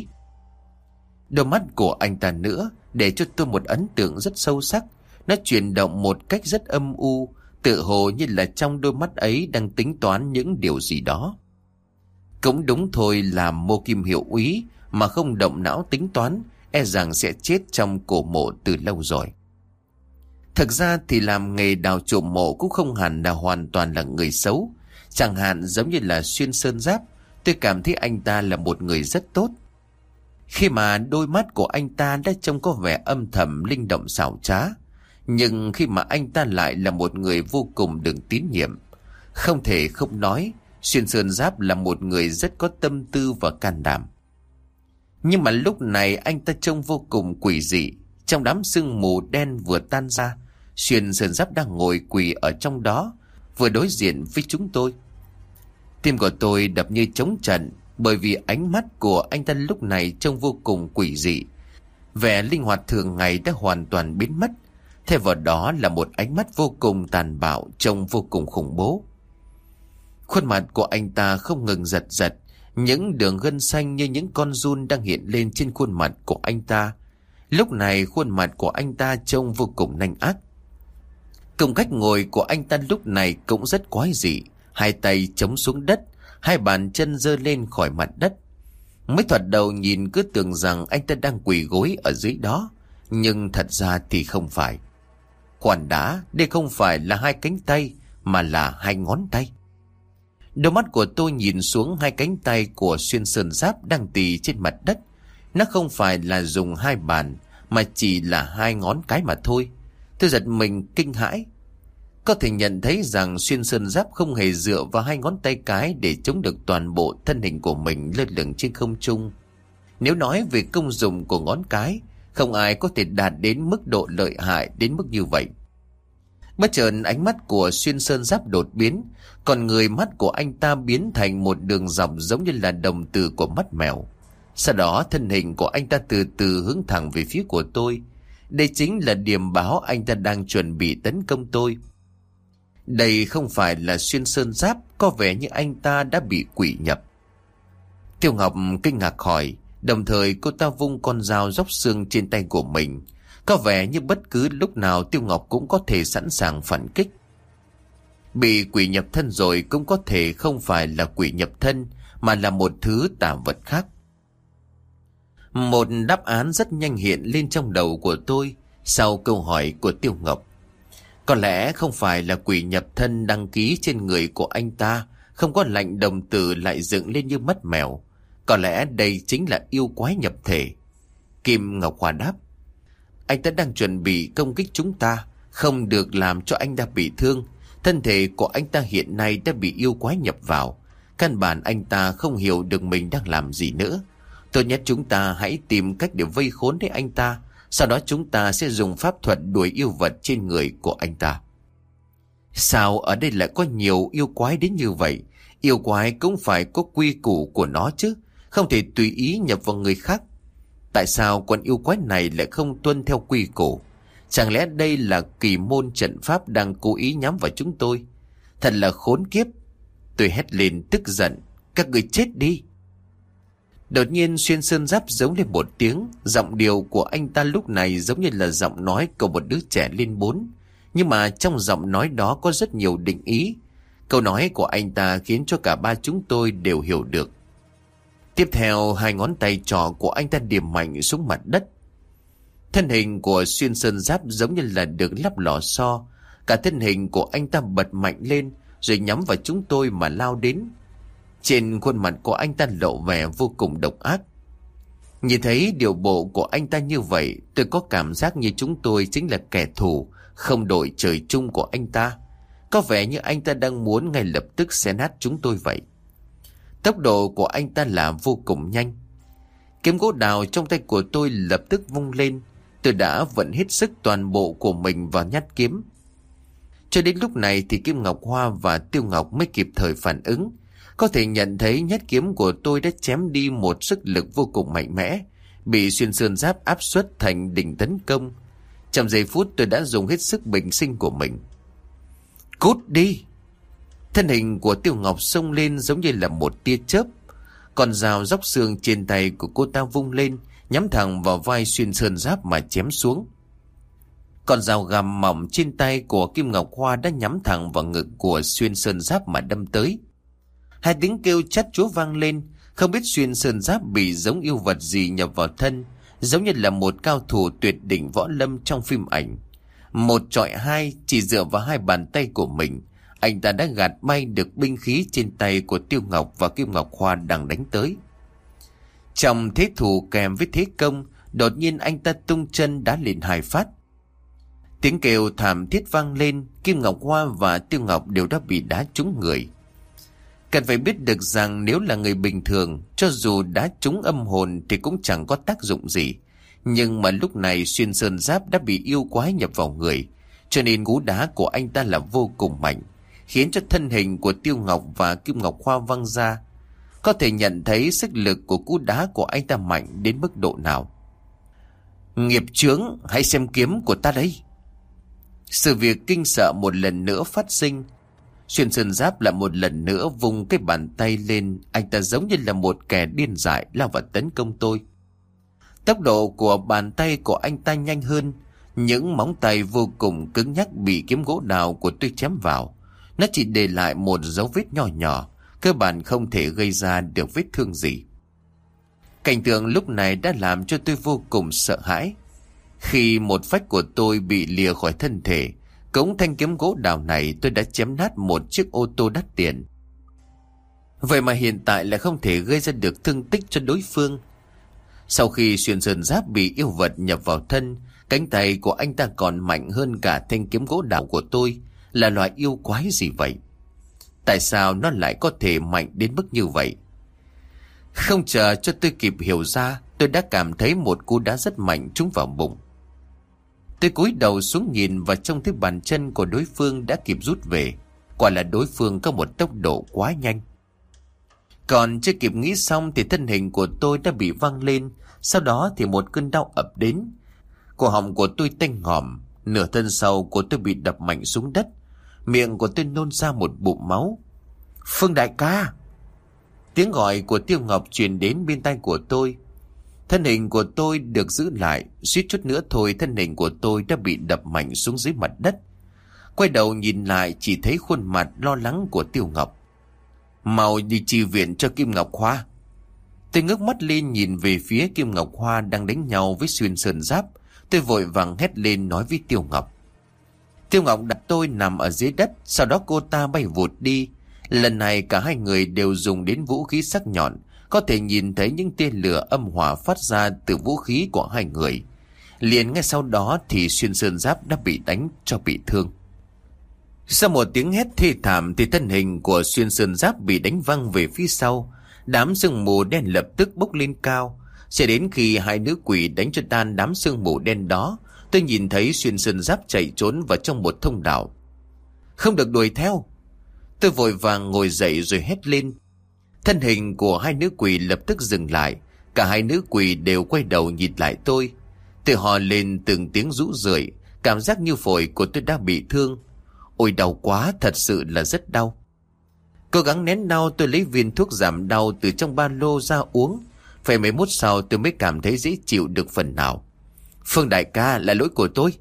Đôi mắt của anh ta nữa để cho tôi một ấn tượng rất sâu sắc. Nó chuyển động một cách rất âm u, tự hồ như là trong đôi mắt ấy đang tính toán những điều gì đó. Cũng đúng thôi, là Mộ Kim Hiệu Úy mà không động não tính toán, e rằng sẽ chết trong cổ mộ từ lâu rồi. Thực ra thì làm nghề đào trộm mộ cũng không hẳn là hoàn toàn là người xấu. Chẳng hạn giống như là Xuyên sơn giáp, tôi cảm thấy anh ta là một người rất tốt. Khi mà đôi mắt của anh ta đã trông có vẻ âm thầm linh động xảo trá, nhưng khi mà anh ta lại là một người vô cùng được tín nhiệm. Không thể không nói, Xuyên Sơn Giáp là một người rất có tâm tư và can đảm. Nhưng mà lúc này anh ta trông vô cùng quỷ dị. Trong đám sương mù đen vừa tan ra, Xuyên Sơn Giáp đang ngồi quỳ ở trong đó, vừa đối diện với chúng tôi. Tim của tôi đập như trống trận, bởi vì ánh mắt của anh ta lúc này trông vô cùng quỷ dị. Vẻ linh hoạt thường ngày đã hoàn toàn biến mất, thay vào đó là một ánh mắt vô cùng tàn bạo, trông vô cùng khủng bố. Khuôn mặt của anh ta không ngừng giật giật, những đường gân xanh như những con giun đang hiện lên trên khuôn mặt của anh ta. Lúc này khuôn mặt của anh ta trông vô cùng nanh ác. Cùng cách ngồi của anh ta lúc này cũng rất quái dị. Hai tay chống xuống đất, hai bàn chân giơ lên khỏi mặt đất. Mới thoạt đầu nhìn cứ tưởng rằng anh ta đang quỳ gối ở dưới đó, nhưng thật ra thì không phải. Khoan đã, đây không phải là hai cánh tay, mà là hai ngón tay. Đôi mắt của tôi nhìn xuống hai cánh tay của Xuyên Sơn Giáp đang tì trên mặt đất. Nó không phải là dùng hai bàn, mà chỉ là hai ngón cái mà thôi. Tôi giật mình kinh hãi. Có thể nhận thấy rằng Xuyên Sơn Giáp không hề dựa vào hai ngón tay cái để chống được toàn bộ thân hình của mình lơ lửng trên không trung. Nếu nói về công dụng của ngón cái, không ai có thể đạt đến mức độ lợi hại đến mức như vậy. Bất chợt ánh mắt của Xuyên Sơn Giáp đột biến, còn người mắt của anh ta biến thành một đường dọc giống như là đồng tử của mắt mèo. Sau đó thân hình của anh ta từ từ hướng thẳng về phía của tôi. Đây chính là điềm báo anh ta đang chuẩn bị tấn công tôi. Đây không phải là Xuyên Sơn Giáp, có vẻ như anh ta đã bị quỷ nhập. Tiêu Ngọc kinh ngạc hỏi, đồng thời cô ta vung con dao róc xương trên tay của mình. Có vẻ như bất cứ lúc nào Tiêu Ngọc cũng có thể sẵn sàng phản kích. Bị quỷ nhập thân rồi cũng có thể không phải là quỷ nhập thân, mà là một thứ tà vật khác. Một đáp án rất nhanh hiện lên trong đầu của tôi sau câu hỏi của Tiêu Ngọc. Có lẽ không phải là quỷ nhập thân đăng ký trên người của anh ta, không có lạnh đồng tử lại dựng lên như mắt mèo. Có lẽ đây chính là yêu quái nhập thể. Kim Ngọc Hoa đáp, anh ta đang chuẩn bị công kích chúng ta, không được làm cho anh ta bị thương. Thân thể của anh ta hiện nay đã bị yêu quái nhập vào. Căn bản anh ta không hiểu được mình đang làm gì nữa. Tốt nhất chúng ta hãy tìm cách để vây khốn đến anh ta. Sau đó chúng ta sẽ dùng pháp thuật đuổi yêu vật trên người của anh ta. Sao ở đây lại có nhiều yêu quái đến như vậy? Yêu quái cũng phải có quy củ của nó chứ, không thể tùy ý nhập vào người khác. Tại sao con yêu quái này lại không tuân theo quy củ? Chẳng lẽ đây là kỳ môn trận pháp đang cố ý nhắm vào chúng tôi? Thật là khốn kiếp. Tôi hét lên tức giận, các người chết đi. Đột nhiên Xuyên Sơn Giáp giống lên một tiếng. Giọng điệu của anh ta lúc này giống như là giọng nói của một đứa trẻ lên 4. Nhưng mà trong giọng nói đó có rất nhiều định ý. Câu nói của anh ta khiến cho cả ba chúng tôi đều hiểu được. Tiếp theo hai ngón tay trỏ của anh ta điểm mạnh xuống mặt đất. Thân hình của Xuyên Sơn Giáp giống như là được lắp lò xo. Cả thân hình của anh ta bật mạnh lên rồi nhắm vào chúng tôi mà lao đến. Trên khuôn mặt của anh ta lộ vẻ vô cùng độc ác. Nhìn thấy điều bộ của anh ta như vậy, tôi có cảm giác như chúng tôi chính là kẻ thù không đội trời chung của anh ta. Có vẻ như anh ta đang muốn ngay lập tức xé nát chúng tôi vậy. Tốc độ của anh ta là vô cùng nhanh. Kiếm gỗ đào trong tay của tôi lập tức vung lên. Tôi đã vận hết sức toàn bộ của mình vào nhát kiếm. Cho đến lúc này thì Kim Ngọc Hoa và Tiêu Ngọc mới kịp thời phản ứng. Có thể nhận thấy nhát kiếm của tôi đã chém đi một sức lực vô cùng mạnh mẽ, bị Xuyên Sơn Giáp áp suất thành đỉnh tấn công. Trong giây phút tôi đã dùng hết sức bình sinh của mình. Cút đi! Thân hình của Tiêu Ngọc xông lên giống như là một tia chớp. Con dao róc xương trên tay của cô ta vung lên, nhắm thẳng vào vai Xuyên Sơn Giáp mà chém xuống. Con dao găm mỏng trên tay của Kim Ngọc Hoa đã nhắm thẳng vào ngực của Xuyên Sơn Giáp mà đâm tới. Hai tiếng kêu chát chúa vang lên, không biết Xuyên Sơn Giáp bị giống yêu vật gì nhập vào thân, giống như là một cao thủ tuyệt đỉnh võ lâm trong phim ảnh. Một chọi hai, chỉ dựa vào hai bàn tay của mình, anh ta đã gạt bay được binh khí trên tay của Tiêu Ngọc và Kim Ngọc Hoa đang đánh tới. Trong thế thủ kèm với thế công, đột nhiên anh ta tung chân đá lên 2 phát. Tiếng kêu thảm thiết vang lên, Kim Ngọc Hoa và Tiêu Ngọc đều đã bị đá trúng người. Cần phải biết được rằng nếu là người bình thường, cho dù đá trúng âm hồn thì cũng chẳng có tác dụng gì. Nhưng mà lúc này Xuyên Sơn Giáp đã bị yêu quái nhập vào người, cho nên cú đá của anh ta là vô cùng mạnh, khiến cho thân hình của Tiêu Ngọc và Kim Ngọc Hoa văng ra. Có thể nhận thấy sức lực của cú đá của anh ta mạnh đến mức độ nào. Nghiệp chướng, hãy xem kiếm của ta đây. Sự việc kinh sợ một lần nữa phát sinh. Xuyên Sơn Giáp lại một lần nữa vùng cái bàn tay lên. Anh ta giống như là một kẻ điên dại lao vào tấn công tôi. Tốc độ của bàn tay của anh ta nhanh hơn. Những móng tay vô cùng cứng nhắc bị kiếm gỗ đào của tôi chém vào. Nó chỉ để lại một dấu vết nhỏ nhỏ, cơ bản không thể gây ra được vết thương gì. Cảnh tượng lúc này đã làm cho tôi vô cùng sợ hãi. Khi một phách của tôi bị lìa khỏi thân thể, cống thanh kiếm gỗ đào này tôi đã chém nát một chiếc ô tô đắt tiền. Vậy mà hiện tại lại không thể gây ra được thương tích cho đối phương. Sau khi Xuyên Sơn Giáp bị yêu vật nhập vào thân, cánh tay của anh ta còn mạnh hơn cả thanh kiếm gỗ đào của tôi. Là loại yêu quái gì vậy? Tại sao nó lại có thể mạnh đến mức như vậy? Không chờ cho tôi kịp hiểu ra, tôi đã cảm thấy một cú đá rất mạnh trúng vào bụng. Tôi cúi đầu xuống nhìn và trông thấy bàn chân của đối phương đã kịp rút về. Quả là đối phương có một tốc độ quá nhanh. Còn chưa kịp nghĩ xong thì thân hình của tôi đã bị văng lên. Sau đó thì một cơn đau ập đến. Cổ họng của tôi tanh ngòm, nửa thân sau của tôi bị đập mạnh xuống đất. Miệng của tôi nôn ra một bụng máu. Phương đại ca! Tiếng gọi của Tiêu Ngọc truyền đến bên tai của tôi. Thân hình của tôi được giữ lại, suýt chút nữa thôi thân hình của tôi đã bị đập mạnh xuống dưới mặt đất. Quay đầu nhìn lại chỉ thấy khuôn mặt lo lắng của Tiêu Ngọc. Mau đi chi viện cho Kim Ngọc Hoa. Tôi ngước mắt lên nhìn về phía Kim Ngọc Hoa đang đánh nhau với Xuyên Sơn Giáp. Tôi vội vàng hét lên nói với Tiêu Ngọc. Tiêu Ngọc đặt tôi nằm ở dưới đất, sau đó cô ta bay vụt đi. Lần này cả hai người đều dùng đến vũ khí sắc nhọn, có thể nhìn thấy những tia lửa âm hỏa phát ra từ vũ khí của hai người. Liền ngay sau đó thì Xuyên Sơn Giáp đã bị đánh cho bị thương. Sau một tiếng hét thê thảm thì thân hình của Xuyên Sơn Giáp bị đánh văng về phía sau. Đám sương mù đen lập tức bốc lên cao. Sẽ đến khi hai nữ quỷ đánh cho tan đám sương mù đen đó, tôi nhìn thấy Xuyên Sơn Giáp chạy trốn vào trong một thông đạo. Không được đuổi theo! Tôi vội vàng ngồi dậy rồi hét lên. Thân hình của hai nữ quỷ lập tức dừng lại. Cả hai nữ quỷ đều quay đầu nhìn lại tôi. Tôi hò lên từng tiếng rũ rượi, cảm giác như phổi của tôi đã bị thương. Ôi đau quá, thật sự là rất đau. Cố gắng nén đau, tôi lấy viên thuốc giảm đau từ trong ba lô ra uống. Phải mấy phút sau tôi mới cảm thấy dễ chịu được phần nào. Phương đại ca, là lỗi của tôi.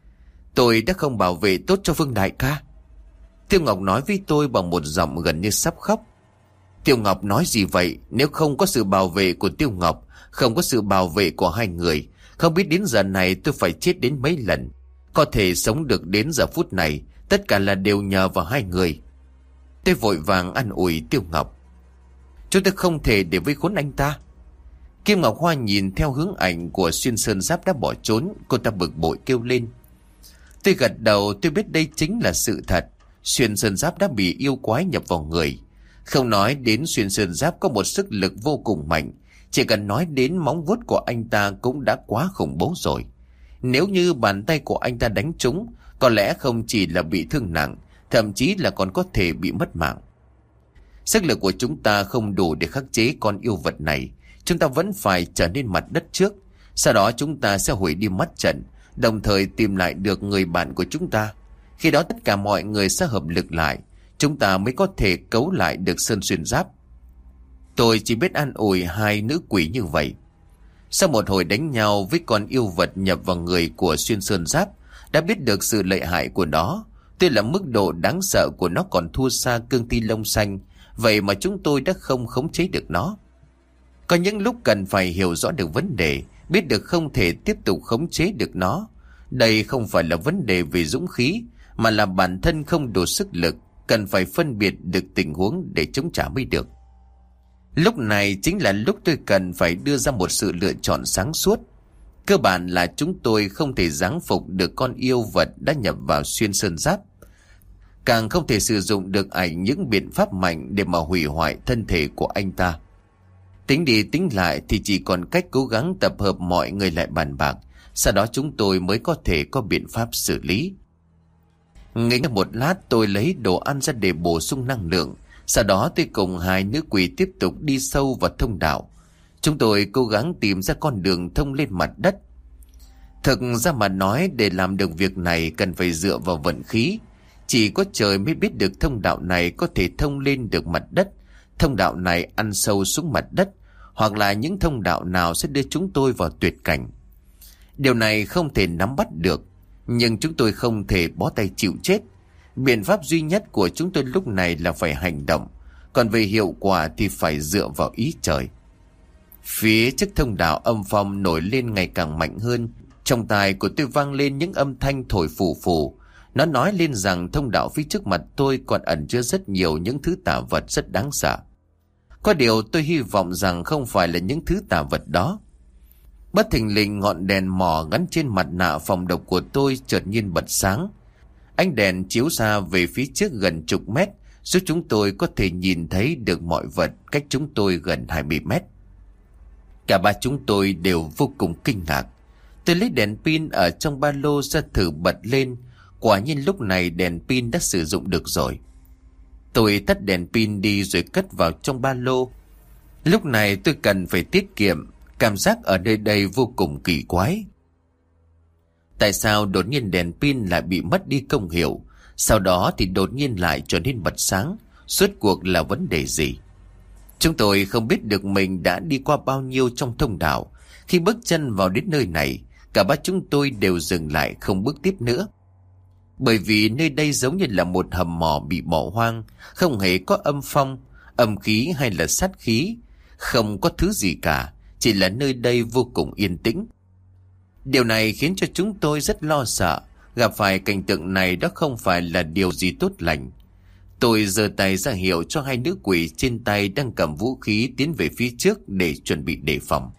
Tôi đã không bảo vệ tốt cho Phương đại ca. Tiêu Ngọc nói với tôi bằng một giọng gần như sắp khóc. Tiêu Ngọc nói gì vậy? Nếu không có sự bảo vệ của Tiêu Ngọc, không có sự bảo vệ của hai người, không biết đến giờ này tôi phải chết đến mấy lần. Có thể sống được đến giờ phút này, tất cả là đều nhờ vào hai người. Tôi vội vàng an ủi Tiêu Ngọc. Chúng tôi không thể để vây khốn anh ta. Kim Ngọc Hoa nhìn theo hướng ảnh của Xuyên Sơn Giáp đã bỏ trốn, cô ta bực bội kêu lên. Tôi gật đầu, tôi biết đây chính là sự thật. Xuyên Sơn Giáp đã bị yêu quái nhập vào người. Không nói đến Xuyên Sơn Giáp có một sức lực vô cùng mạnh, chỉ cần nói đến móng vuốt của anh ta cũng đã quá khủng bố rồi. Nếu như bàn tay của anh ta đánh trúng, có lẽ không chỉ là bị thương nặng, thậm chí là còn có thể bị mất mạng. Sức lực của chúng ta không đủ để khắc chế con yêu vật này. Chúng ta vẫn phải trở nên mặt đất trước. Sau đó chúng ta sẽ hủy đi mắt trận, đồng thời tìm lại được người bạn của chúng ta. Khi đó tất cả mọi người sẽ hợp lực lại, chúng ta mới có thể cấu lại được Sơn Xuyên Giáp. Tôi chỉ biết an ủi hai nữ quỷ như vậy. Sau một hồi đánh nhau với con yêu vật nhập vào người của Xuyên Sơn Giáp, đã biết được sự lợi hại của nó. Tuy là mức độ đáng sợ của nó còn thua xa cương thi lông xanh, vậy mà chúng tôi đã không khống chế được nó. Có những lúc cần phải hiểu rõ được vấn đề, biết được không thể tiếp tục khống chế được nó. Đây không phải là vấn đề về dũng khí, mà là bản thân không đủ sức lực, cần phải phân biệt được tình huống để chống trả mới được. Lúc này chính là lúc tôi cần phải đưa ra một sự lựa chọn sáng suốt. Cơ bản là chúng tôi không thể giáng phục được con yêu vật đã nhập vào xuyên sơn giáp, càng không thể sử dụng được ảnh những biện pháp mạnh để mà hủy hoại thân thể của anh ta. Tính đi tính lại thì chỉ còn cách cố gắng tập hợp mọi người lại bàn bạc, sau đó chúng tôi mới có thể có biện pháp xử lý. Nghĩ một lát, tôi lấy đồ ăn ra để bổ sung năng lượng. Sau đó tôi cùng hai nữ quỷ tiếp tục đi sâu vào thông đạo. Chúng tôi cố gắng tìm ra con đường thông lên mặt đất. Thực ra mà nói, để làm được việc này cần phải dựa vào vận khí. Chỉ có trời mới biết được thông đạo này có thể thông lên được mặt đất, thông đạo này ăn sâu xuống mặt đất, hoặc là những thông đạo nào sẽ đưa chúng tôi vào tuyệt cảnh. Điều này không thể nắm bắt được, nhưng chúng tôi không thể bó tay chịu chết. Biện pháp duy nhất của chúng tôi lúc này là phải hành động, còn về hiệu quả thì phải dựa vào ý trời. Phía trước thông đạo, âm phong nổi lên ngày càng mạnh hơn. Trong tai của tôi vang lên những âm thanh thổi phù phù. Nó nói lên rằng thông đạo phía trước mặt tôi còn ẩn chứa rất nhiều những thứ tà vật rất đáng sợ. Có điều tôi hy vọng rằng không phải là những thứ tà vật đó. Bất thình lình, ngọn đèn mò gắn trên mặt nạ phòng độc của tôi chợt nhiên bật sáng. Ánh đèn chiếu xa về phía trước gần chục mét, giúp chúng tôi có thể nhìn thấy được mọi vật cách chúng tôi gần 20 mét. Cả ba chúng tôi đều vô cùng kinh ngạc. Tôi lấy đèn pin ở trong ba lô ra thử bật lên. Quả nhiên lúc này đèn pin đã sử dụng được rồi. Tôi tắt đèn pin đi rồi cất vào trong ba lô. Lúc này tôi cần phải tiết kiệm. Cảm giác ở nơi đây vô cùng kỳ quái. Tại sao đột nhiên đèn pin lại bị mất đi công hiệu, sau đó thì đột nhiên lại trở nên bật sáng? Suốt cuộc là vấn đề gì? Chúng tôi không biết được mình đã đi qua bao nhiêu trong thông đạo. Khi bước chân vào đến nơi này, cả ba chúng tôi đều dừng lại không bước tiếp nữa. Bởi vì nơi đây giống như là một hầm mỏ bị bỏ hoang, không hề có âm phong, âm khí hay là sát khí, không có thứ gì cả, chỉ là nơi đây vô cùng yên tĩnh. Điều này khiến cho chúng tôi rất lo sợ. Gặp phải cảnh tượng này đó không phải là điều gì tốt lành. Tôi giơ tay ra hiệu cho hai nữ quỷ trên tay đang cầm vũ khí tiến về phía trước để chuẩn bị đề phòng.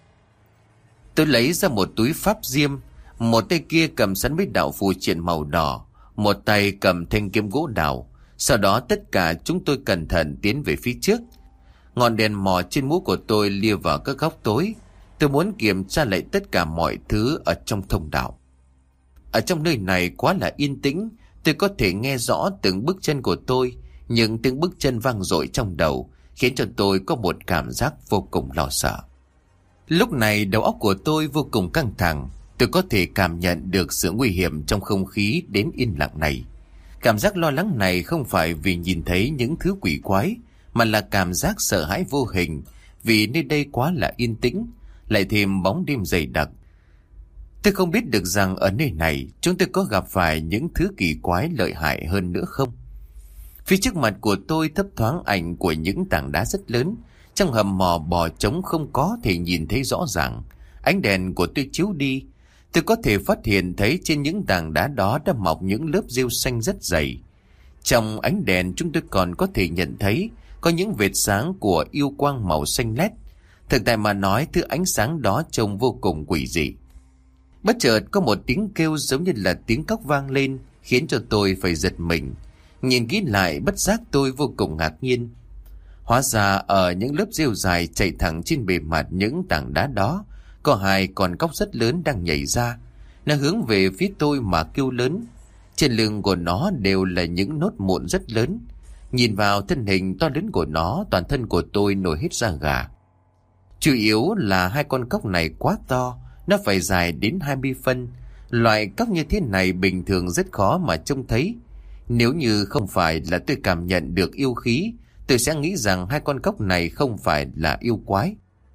Tôi lấy ra một túi pháp diêm, một tay kia cầm sẵn mấy đạo phù triện màu đỏ, một tay cầm thanh kiếm gỗ đào. Sau đó tất cả chúng tôi cẩn thận tiến về phía trước. Ngọn đèn mò trên mũ của tôi lia vào các góc tối. Tôi muốn kiểm tra lại tất cả mọi thứ ở trong thông đạo. Ở trong nơi này quá là yên tĩnh. Tôi có thể nghe rõ từng bước chân của tôi, nhưng tiếng bước chân vang dội trong đầu khiến cho tôi có một cảm giác vô cùng lo sợ. Lúc này đầu óc của tôi vô cùng căng thẳng. Tôi có thể cảm nhận được sự nguy hiểm trong không khí đến yên lặng này. Cảm giác lo lắng này không phải vì nhìn thấy những thứ quỷ quái, mà là cảm giác sợ hãi vô hình vì nơi đây quá là yên tĩnh, lại thêm bóng đêm dày đặc. Tôi không biết được rằng ở nơi này chúng tôi có gặp phải những thứ kỳ quái lợi hại hơn nữa không. Phía trước mặt của tôi thấp thoáng ảnh của những tảng đá rất lớn. Trong hầm mỏ bò trống không có thể nhìn thấy rõ ràng. Ánh đèn của tôi chiếu đi, tôi có thể phát hiện thấy trên những tảng đá đó đã mọc những lớp rêu xanh rất dày. Trong ánh đèn chúng tôi còn có thể nhận thấy có những vệt sáng của yêu quang màu xanh lét. Thực tại mà nói, thứ ánh sáng đó trông vô cùng quỷ dị. Bất chợt có một tiếng kêu giống như là tiếng cóc vang lên, khiến cho tôi phải giật mình. Nhìn kỹ lại, bất giác tôi vô cùng ngạc nhiên. Hóa ra ở những lớp rêu dài chạy thẳng trên bề mặt những tảng đá đó, có hai con cóc rất lớn đang nhảy ra. Nó hướng về phía tôi mà kêu lớn. Trên lưng của nó đều là những nốt mụn rất lớn. Nhìn vào thân hình to lớn của nó, toàn thân của tôi nổi hết da gà. Chủ yếu là hai con cóc này quá to, nó phải dài đến 20 phân. Loại cóc như thế này bình thường rất khó mà trông thấy. Nếu như không phải là tôi cảm nhận được yêu khí, tôi sẽ nghĩ rằng hai con cóc này không phải là yêu quái.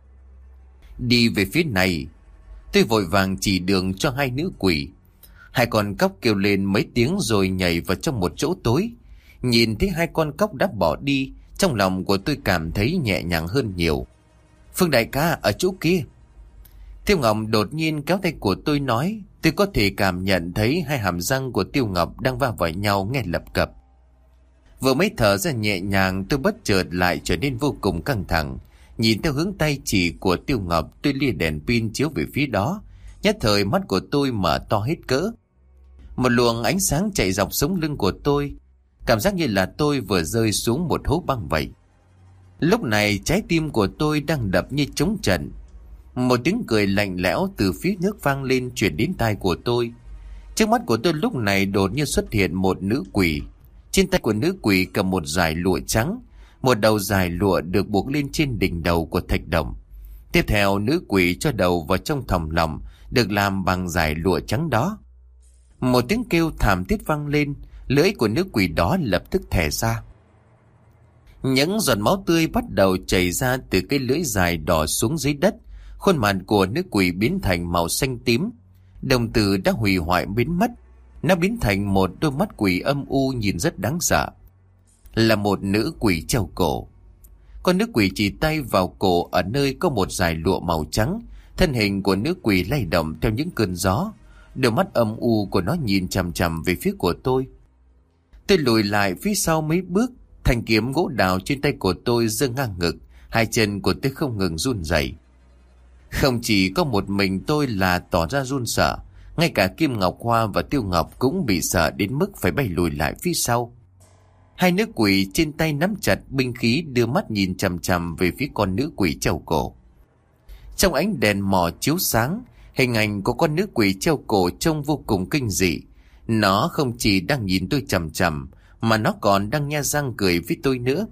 Đi về phía này, tôi vội vàng chỉ đường cho hai nữ quỷ. Hai con cóc kêu lên mấy tiếng rồi nhảy vào trong một chỗ tối. Nhìn thấy hai con cóc đã bỏ đi, trong lòng của tôi cảm thấy nhẹ nhàng hơn nhiều. Phương đại ca ở chỗ kia. Tiêu Ngọc đột nhiên kéo tay của tôi nói. Tôi có thể cảm nhận thấy hai hàm răng của Tiêu Ngọc đang va vào nhau nghe lập cập. Vừa mới thở ra nhẹ nhàng, tôi bất chợt lại trở nên vô cùng căng thẳng. Nhìn theo hướng tay chỉ của Tiêu Ngọc, tôi lia đèn pin chiếu về phía đó. Nhất thời mắt của tôi mở to hết cỡ. Một luồng ánh sáng chạy dọc sống lưng của tôi, cảm giác như là tôi vừa rơi xuống một hố băng vậy. Lúc này trái tim của tôi đang đập như trống trận. Một tiếng cười lạnh lẽo từ phía nước vang lên truyền đến tai của tôi. Trước mắt của tôi lúc này đột nhiên xuất hiện một nữ quỷ. Trên tay của nữ quỷ cầm một dải lụa trắng. Một đầu dải lụa được buộc lên trên đỉnh đầu của thạch động. Tiếp theo nữ quỷ cho đầu vào trong thòng lọng được làm bằng dải lụa trắng đó. Một tiếng kêu thảm thiết vang lên, lưỡi của nữ quỷ đó lập tức thè ra. Những giọt máu tươi bắt đầu chảy ra từ cái lưỡi dài đỏ xuống dưới đất. Khuôn mặt của nữ quỷ biến thành màu xanh tím. Đồng tử đã hủy hoại biến mất. Nó biến thành một đôi mắt quỷ âm u nhìn rất đáng sợ. Là một nữ quỷ treo cổ. Con nữ quỷ chỉ tay vào cổ ở nơi có một dải lụa màu trắng. Thân hình của nữ quỷ lay động theo những cơn gió. Đôi mắt âm u của nó nhìn chằm chằm về phía của tôi. Tôi lùi lại phía sau mấy bước. Thanh kiếm gỗ đào trên tay của tôi giơ ngang ngực. Hai chân của tôi không ngừng run rẩy. Không chỉ có một mình tôi là tỏ ra run sợ, ngay cả Kim Ngọc Hoa và Tiêu Ngọc cũng bị sợ đến mức phải bay lùi lại phía sau. Hai nữ quỷ trên tay nắm chặt binh khí đưa mắt nhìn chằm chằm về phía con nữ quỷ treo cổ. Trong ánh đèn mò chiếu sáng, hình ảnh của con nữ quỷ treo cổ trông vô cùng kinh dị. Nó không chỉ đang nhìn tôi chằm chằm, mà nó còn đang nhe răng cười với tôi nữa.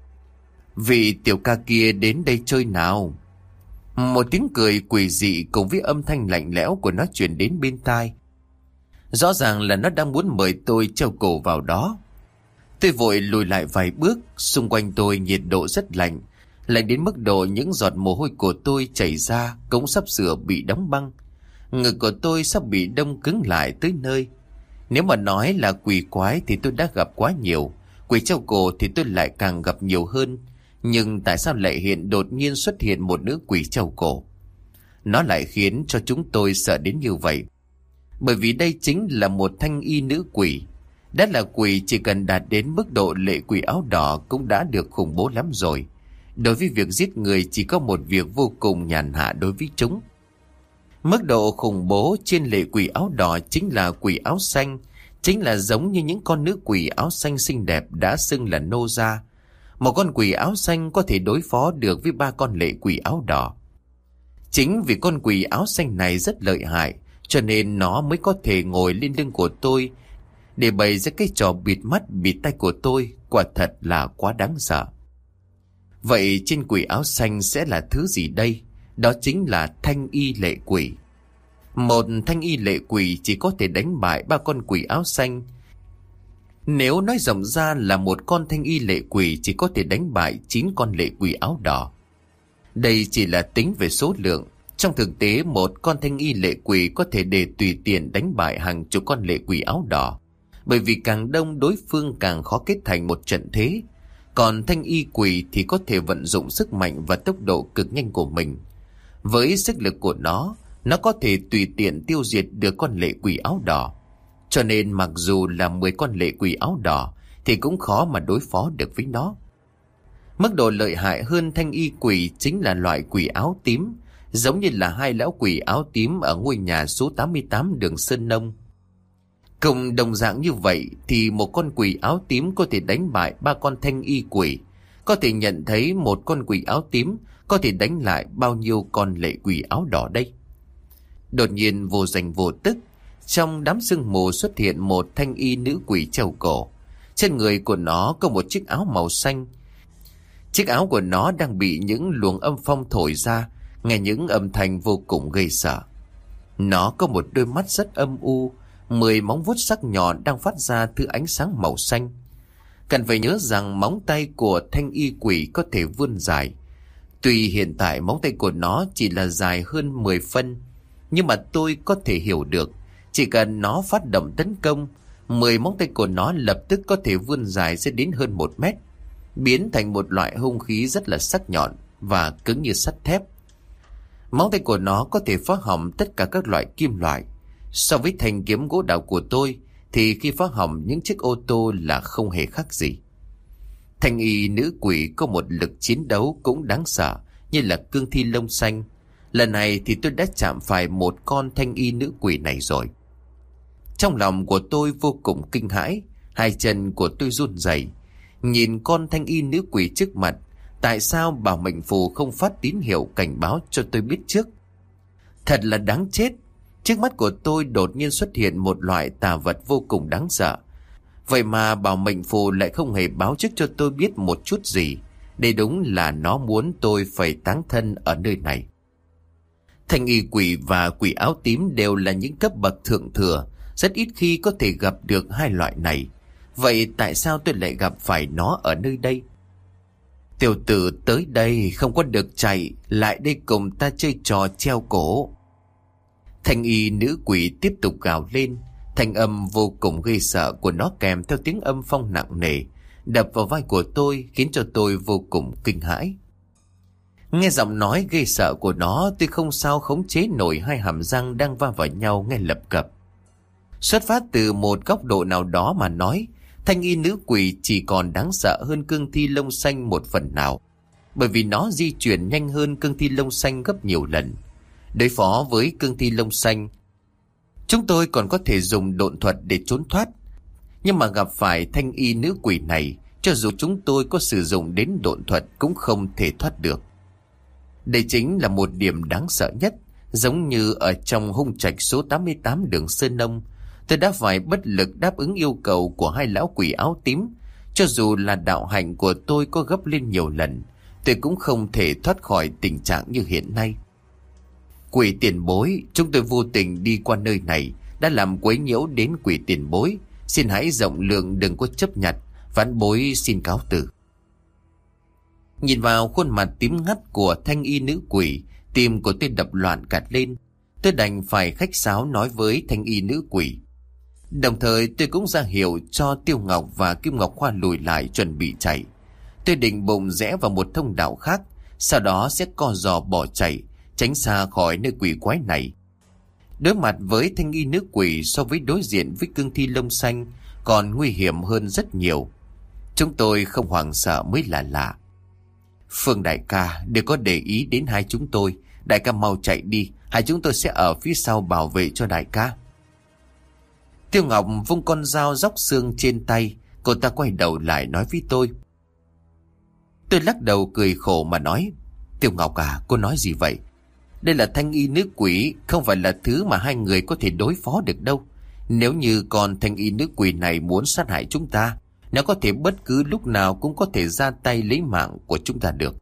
Vị tiểu ca kia đến đây chơi nào? Một tiếng cười quỷ dị cùng với âm thanh lạnh lẽo của nó truyền đến bên tai. Rõ ràng là nó đang muốn mời tôi treo cổ vào đó. Tôi vội lùi lại vài bước. Xung quanh tôi nhiệt độ rất lạnh, lạnh đến mức độ những giọt mồ hôi của tôi chảy ra cũng sắp sửa bị đóng băng. Ngực của tôi sắp bị đông cứng lại tới nơi. Nếu mà nói là quỷ quái thì tôi đã gặp quá nhiều, quỷ treo cổ thì tôi lại càng gặp nhiều hơn. Nhưng tại sao lại đột nhiên xuất hiện một nữ quỷ treo cổ? Nó lại khiến cho chúng tôi sợ đến như vậy. Bởi vì đây chính là một thanh y nữ quỷ. Đã là quỷ chỉ cần đạt đến mức độ lệ quỷ áo đỏ cũng đã được khủng bố lắm rồi. Đối với việc giết người chỉ có một việc vô cùng nhàn hạ đối với chúng. Mức độ khủng bố trên lệ quỷ áo đỏ chính là quỷ áo xanh, chính là giống như những con nữ quỷ áo xanh xinh đẹp đã xưng là nô gia. Một con quỷ áo xanh có thể đối phó được với 3 con lệ quỷ áo đỏ. Chính vì con quỷ áo xanh này rất lợi hại, cho nên nó mới có thể ngồi lên lưng của tôi để bày ra cái trò bịt mắt bịt tay của tôi. Quả thật là quá đáng sợ. Vậy trên quỷ áo xanh sẽ là thứ gì đây? Đó chính là thanh y lệ quỷ. Một thanh y lệ quỷ chỉ có thể đánh bại 3 con quỷ áo xanh. Nếu nói rộng ra là một con thanh y lệ quỷ chỉ có thể đánh bại 9 con lệ quỷ áo đỏ. Đây chỉ là tính về số lượng. Trong thực tế một con thanh y lệ quỷ có thể để tùy tiện đánh bại hàng chục con lệ quỷ áo đỏ. Bởi vì càng đông đối phương càng khó kết thành một trận thế. Còn thanh y quỷ thì có thể vận dụng sức mạnh và tốc độ cực nhanh của mình. Với sức lực của nó có thể tùy tiện tiêu diệt được con lệ quỷ áo đỏ. Cho nên mặc dù là 10 con lệ quỷ áo đỏ thì cũng khó mà đối phó được với nó. Mức độ lợi hại hơn thanh y quỷ chính là loại quỷ áo tím, giống như là 2 lão quỷ áo tím ở ngôi nhà số 88 đường Sơn Nông. Cùng đồng dạng như vậy thì một con quỷ áo tím có thể đánh bại 3 con thanh y quỷ. Có thể nhận thấy một con quỷ áo tím có thể đánh lại bao nhiêu con lệ quỷ áo đỏ đây. Đột nhiên vô danh vô tức, trong đám sương mù xuất hiện một thanh y nữ quỷ treo cổ. Trên người của nó có một chiếc áo màu xanh. Chiếc áo của nó đang bị những luồng âm phong thổi ra, nghe những âm thanh vô cùng gây sợ. Nó có một đôi mắt rất âm u, 10 móng vuốt sắc nhọn đang phát ra thứ ánh sáng màu xanh. Cần phải nhớ rằng móng tay của thanh y quỷ có thể vươn dài. Tuy hiện tại móng tay của nó chỉ là dài hơn 10 phân, nhưng mà tôi có thể hiểu được. Chỉ cần nó phát động tấn công, 10 móng tay của nó lập tức có thể vươn dài sẽ đến hơn 1 mét, biến thành một loại hung khí rất là sắc nhọn và cứng như sắt thép. Móng tay của nó có thể phá hỏng tất cả các loại kim loại. So với thanh kiếm gỗ đào của tôi thì khi phá hỏng những chiếc ô tô là không hề khác gì. Thanh y nữ quỷ có một lực chiến đấu cũng đáng sợ, như là cương thi lông xanh. Lần này thì tôi đã chạm phải một con thanh y nữ quỷ này rồi. Trong lòng của tôi vô cùng kinh hãi, hai chân của tôi run rẩy. Nhìn con thanh y nữ quỷ trước mặt, tại sao bảo mệnh phù không phát tín hiệu cảnh báo cho tôi biết trước? Thật là đáng chết. Trước mắt của tôi đột nhiên xuất hiện một loại tà vật vô cùng đáng sợ. Vậy mà bảo mệnh phù lại không hề báo trước cho tôi biết một chút gì. Đây đúng là nó muốn tôi phải táng thân ở nơi này. Thanh y quỷ và quỷ áo tím đều là những cấp bậc thượng thừa, rất ít khi có thể gặp được hai loại này. Vậy tại sao tôi lại gặp phải nó ở nơi đây? Tiểu tử tới đây không có được chạy, lại đây cùng ta chơi trò treo cổ. Thanh y nữ quỷ tiếp tục gào lên. Thanh âm vô cùng ghê sợ của nó kèm theo tiếng âm phong nặng nề đập vào vai của tôi, khiến cho tôi vô cùng kinh hãi. Nghe giọng nói ghê sợ của nó, tôi không sao khống chế nổi hai hàm răng đang va vào nhau nghe lập cập. Xuất phát từ một góc độ nào đó mà nói, thanh y nữ quỷ chỉ còn đáng sợ hơn cương thi lông xanh một phần nào, bởi vì nó di chuyển nhanh hơn cương thi lông xanh gấp nhiều lần. Đối phó với cương thi lông xanh, chúng tôi còn có thể dùng độn thuật để trốn thoát, nhưng mà gặp phải thanh y nữ quỷ này, cho dù chúng tôi có sử dụng đến độn thuật cũng không thể thoát được. Đây chính là một điểm đáng sợ nhất. Giống như ở trong hung trạch số 88 đường Sơn Nông, tôi đã phải bất lực đáp ứng yêu cầu của hai lão quỷ áo tím. Cho dù là đạo hạnh của tôi có gấp lên nhiều lần, tôi cũng không thể thoát khỏi tình trạng như hiện nay. Quỷ tiền bối, chúng tôi vô tình đi qua nơi này, đã làm quấy nhiễu đến quỷ tiền bối. Xin hãy rộng lượng, đừng có chấp nhặt, vãn bối xin cáo từ. Nhìn vào khuôn mặt tím ngắt của thanh y nữ quỷ, tim của tôi đập loạn cạt lên. Tôi đành phải khách sáo nói với thanh y nữ quỷ. Đồng thời tôi cũng ra hiệu cho Tiêu Ngọc và Kim Ngọc Hoa lùi lại chuẩn bị chạy. Tôi định bụng rẽ vào một thông đạo khác, sau đó sẽ co giò bỏ chạy, tránh xa khỏi nơi quỷ quái này. Đối mặt với thanh y nữ quỷ so với đối diện với cương thi lông xanh còn nguy hiểm hơn rất nhiều. Chúng tôi không hoảng sợ mới là lạ. Phương đại ca, đừng có để ý đến hai chúng tôi. Đại ca mau chạy đi, hai chúng tôi sẽ ở phía sau bảo vệ cho đại ca. Tiêu Ngọc vung con dao róc xương trên tay. Cô ta quay đầu lại nói với tôi. Tôi lắc đầu cười khổ mà nói. Tiêu Ngọc à, cô nói gì vậy? Đây là thanh y nữ quỷ, không phải là thứ mà hai người có thể đối phó được đâu. Nếu như còn thanh y nữ quỷ này muốn sát hại chúng ta, nó có thể bất cứ lúc nào cũng có thể ra tay lấy mạng của chúng ta được.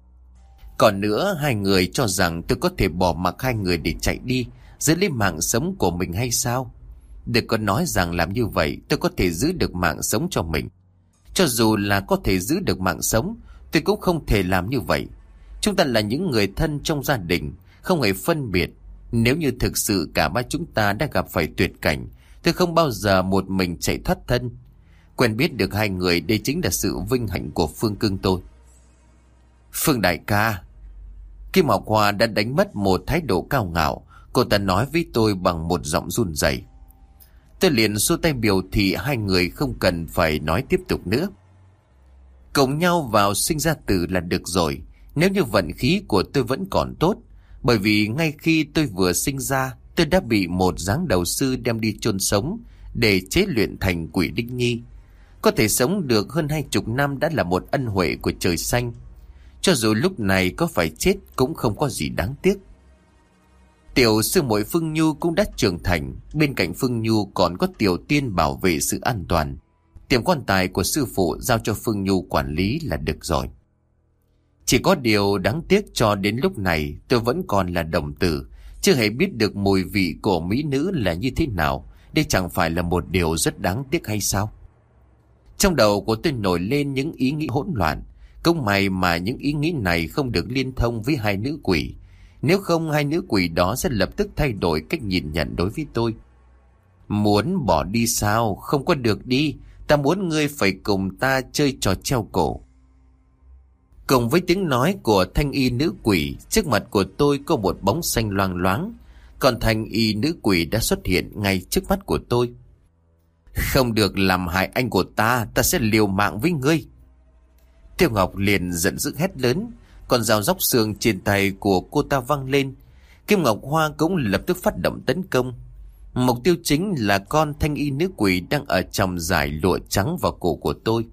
Còn nữa, hai người cho rằng tôi có thể bỏ mặc hai người để chạy đi, giữ lấy mạng sống của mình hay sao? Đừng có nói rằng làm như vậy tôi có thể giữ được mạng sống cho mình. Cho dù là có thể giữ được mạng sống, tôi cũng không thể làm như vậy. Chúng ta là những người thân trong gia đình, không hề phân biệt. Nếu như thực sự cả ba chúng ta đã gặp phải tuyệt cảnh, tôi không bao giờ một mình chạy thoát thân. Quen biết được hai người, đây chính là sự vinh hạnh của Phương cưng tôi. Phương đại ca. Kim Ngọc Hoa đã đánh mất một thái độ cao ngạo. Cô ta nói với tôi bằng một giọng run rẩy. Tôi liền xua tay biểu thị hai người không cần phải nói tiếp tục nữa. Cùng nhau vào sinh ra tử là được rồi. Nếu như vận khí của tôi vẫn còn tốt, bởi vì ngay khi tôi vừa sinh ra, tôi đã bị một giáng đầu sư đem đi chôn sống để chế luyện thành quỷ Đinh Nhi. Có thể sống được hơn 20 năm đã là một ân huệ của trời xanh. Cho dù lúc này có phải chết cũng không có gì đáng tiếc. Tiểu sư muội Phương Nhu cũng đã trưởng thành. Bên cạnh Phương Nhu còn có Tiểu Tiên bảo vệ sự an toàn. Tiệm quan tài của sư phụ giao cho Phương Nhu quản lý là được rồi. Chỉ có điều đáng tiếc cho đến lúc này tôi vẫn còn là đồng tử, chưa hề biết được mùi vị của mỹ nữ là như thế nào. Đây chẳng phải là một điều rất đáng tiếc hay sao? Trong đầu của tôi nổi lên những ý nghĩ hỗn loạn. Cũng may mà những ý nghĩ này không được liên thông với hai nữ quỷ. Nếu không, hai nữ quỷ đó sẽ lập tức thay đổi cách nhìn nhận đối với tôi. Muốn bỏ đi sao? Không có được đi. Ta muốn ngươi phải cùng ta chơi trò treo cổ. Cùng với tiếng nói của thanh y nữ quỷ, trước mặt của tôi có một bóng xanh loang loáng. Còn thanh y nữ quỷ đã xuất hiện ngay trước mắt của tôi. Không được làm hại anh của ta, ta sẽ liều mạng với ngươi. Tiêu Ngọc liền giận dữ hét lớn. Con dao róc xương trên tay của cô ta văng lên. Kim Ngọc Hoa cũng lập tức phát động tấn công. Mục tiêu chính là con thanh y nữ quỷ đang ở trong dải lụa trắng vào cổ của tôi.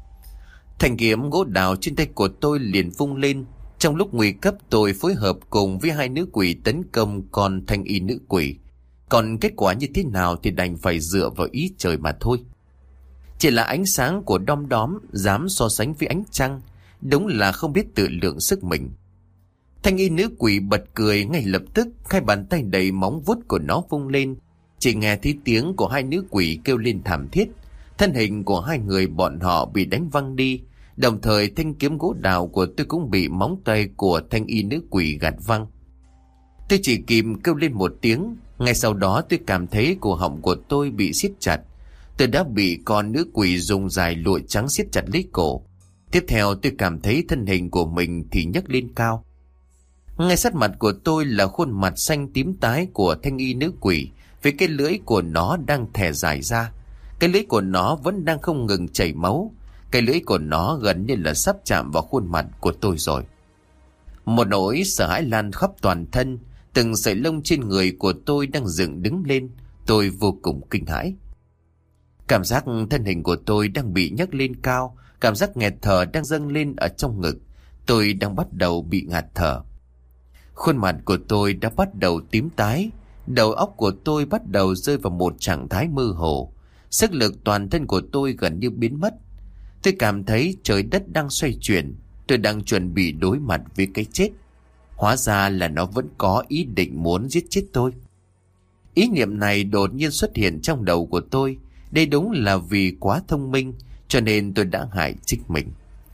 Thanh kiếm gỗ đào trên tay của tôi liền vung lên. Trong lúc nguy cấp, tôi phối hợp cùng với hai nữ quỷ tấn công con thanh y nữ quỷ. Còn kết quả như thế nào thì đành phải dựa vào ý trời mà thôi. Chỉ là ánh sáng của đom đóm dám so sánh với ánh trăng, đúng là không biết tự lượng sức mình. Thanh y nữ quỷ bật cười ngay lập tức, hai bàn tay đầy móng vuốt của nó vung lên. Chỉ nghe thấy tiếng của hai nữ quỷ kêu lên thảm thiết. Thân hình của hai người bọn họ bị đánh văng đi. Đồng thời thanh kiếm gỗ đào của tôi cũng bị móng tay của thanh y nữ quỷ gạt văng. Tôi chỉ kịp kêu lên một tiếng. Ngay sau đó tôi cảm thấy cổ họng của tôi bị siết chặt. Tôi đã bị con nữ quỷ dùng dải lụa trắng siết chặt lấy cổ. Tiếp theo tôi cảm thấy thân hình của mình thì nhấc lên cao. Ngay sát mặt của tôi là khuôn mặt xanh tím tái của thanh y nữ quỷ, với cái lưỡi của nó đang thè dài ra. Cái lưỡi của nó vẫn đang không ngừng chảy máu. Cái lưỡi của nó gần như là sắp chạm vào khuôn mặt của tôi rồi. Một nỗi sợ hãi lan khắp toàn thân. Từng sợi lông trên người của tôi đang dựng đứng lên. Tôi vô cùng kinh hãi. Cảm giác thân hình của tôi đang bị nhấc lên cao. Cảm giác nghẹt thở đang dâng lên ở trong ngực. Tôi đang bắt đầu bị ngạt thở. Khuôn mặt của tôi đã bắt đầu tím tái. Đầu óc của tôi bắt đầu rơi vào một trạng thái mơ hồ. Sức lực toàn thân của tôi gần như biến mất. Tôi cảm thấy trời đất đang xoay chuyển. Tôi đang chuẩn bị đối mặt với cái chết. Hóa ra là nó vẫn có ý định muốn giết chết tôi. Ý niệm này đột nhiên xuất hiện trong đầu của tôi. Đây đúng là vì quá thông minh, cho nên tôi đã hại chính mình.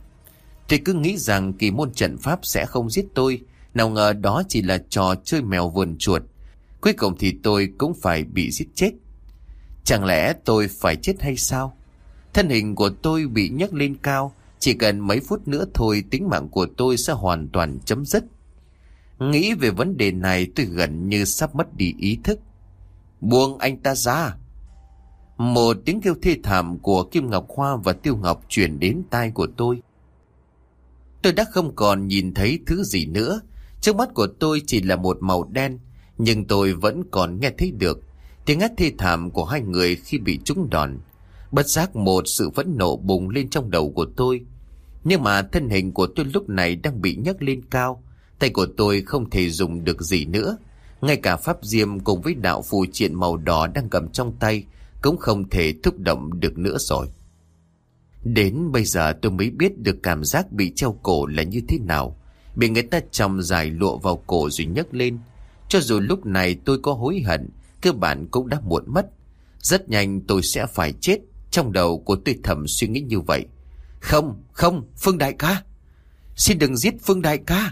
Tôi cứ nghĩ rằng kỳ môn trận pháp sẽ không giết tôi. Nào ngờ đó chỉ là trò chơi mèo vườn chuột. Cuối cùng thì tôi cũng phải bị giết chết. Chẳng lẽ tôi phải chết hay sao? Thân hình của tôi bị nhấc lên cao. Chỉ cần mấy phút nữa thôi tính mạng của tôi sẽ hoàn toàn chấm dứt. Nghĩ về vấn đề này tôi gần như sắp mất đi ý thức. Buông anh ta ra! Một tiếng kêu thê thảm của Kim Ngọc Hoa và Tiêu Ngọc truyền đến tai của tôi. Tôi đã không còn nhìn thấy thứ gì nữa. Trước mắt của tôi chỉ là một màu đen. Nhưng tôi vẫn còn nghe thấy được tiếng hét thê thảm của hai người khi bị trúng đòn. Bất giác một sự phẫn nộ bùng lên trong đầu của tôi. Nhưng mà thân hình của tôi lúc này đang bị nhấc lên cao. Tay của tôi không thể dùng được gì nữa. Ngay cả pháp diêm cùng với đạo phù triện màu đỏ đang cầm trong tay cũng không thể thúc động được nữa rồi. Đến bây giờ tôi mới biết được cảm giác bị treo cổ là như thế nào. Bị người ta chòng dài lụa vào cổ rồi nhấc lên. Cho dù lúc này tôi có hối hận, cơ bản cũng đã muộn mất. Rất nhanh tôi sẽ phải chết. Trong đầu của tôi thầm suy nghĩ như vậy. Không, Phương đại ca! Xin đừng giết Phương đại ca!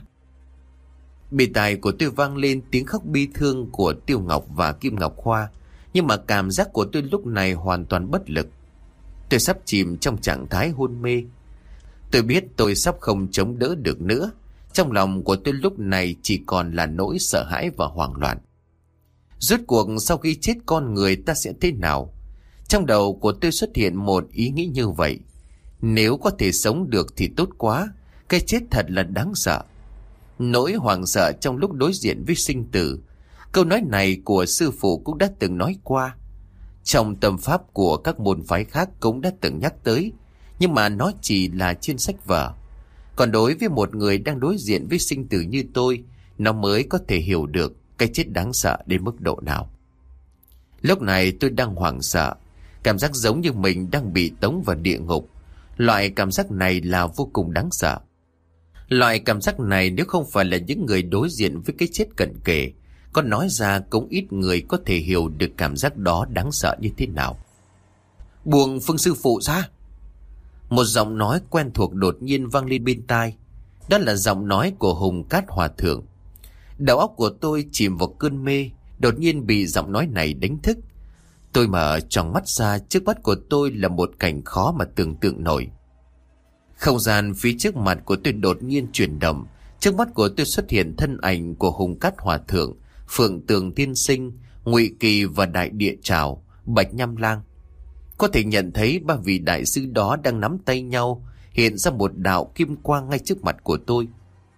Bề tai của tôi vang lên tiếng khóc bi thương của Tiêu Ngọc và Kim Ngọc Hoa. Nhưng mà cảm giác của tôi lúc này hoàn toàn bất lực. Tôi sắp chìm trong trạng thái hôn mê. Tôi biết tôi sắp không chống đỡ được nữa. Trong lòng của tôi lúc này chỉ còn là nỗi sợ hãi và hoảng loạn. Rốt cuộc sau khi chết con người ta sẽ thế nào? Trong đầu của tôi xuất hiện một ý nghĩ như vậy. Nếu có thể sống được thì tốt quá. Cái chết thật là đáng sợ. Nỗi hoảng sợ trong lúc đối diện với sinh tử. Câu nói này của sư phụ cũng đã từng nói qua. Trong tâm pháp của các môn phái khác cũng đã từng nhắc tới. Nhưng mà nó chỉ là trên sách vở. Còn đối với một người đang đối diện với sinh tử như tôi, nó mới có thể hiểu được cái chết đáng sợ đến mức độ nào. Lúc này tôi đang hoảng sợ. Cảm giác giống như mình đang bị tống vào địa ngục. Loại cảm giác này là vô cùng đáng sợ. Loại cảm giác này nếu không phải là những người đối diện với cái chết cận kề, có nói ra cũng ít người có thể hiểu được cảm giác đó đáng sợ như thế nào. Buông Phương sư phụ ra! Một giọng nói quen thuộc đột nhiên vang lên bên tai. Đó là giọng nói của Hùng Cát Hòa Thượng. Đầu óc của tôi chìm vào cơn mê, đột nhiên bị giọng nói này đánh thức. Tôi mở tròn mắt ra, trước mắt của tôi là một cảnh khó mà tưởng tượng nổi. Không gian phía trước mặt của tôi đột nhiên chuyển động. Trước mắt của tôi xuất hiện thân ảnh của Hùng Cát Hòa Thượng, Phượng Tường Tiên Sinh, Ngụy Kỳ và Đại Địa Trảo, Bạch Nham Lang. Có thể nhận thấy ba vị đại sư đó đang nắm tay nhau, hiện ra một đạo kim quang ngay trước mặt của tôi.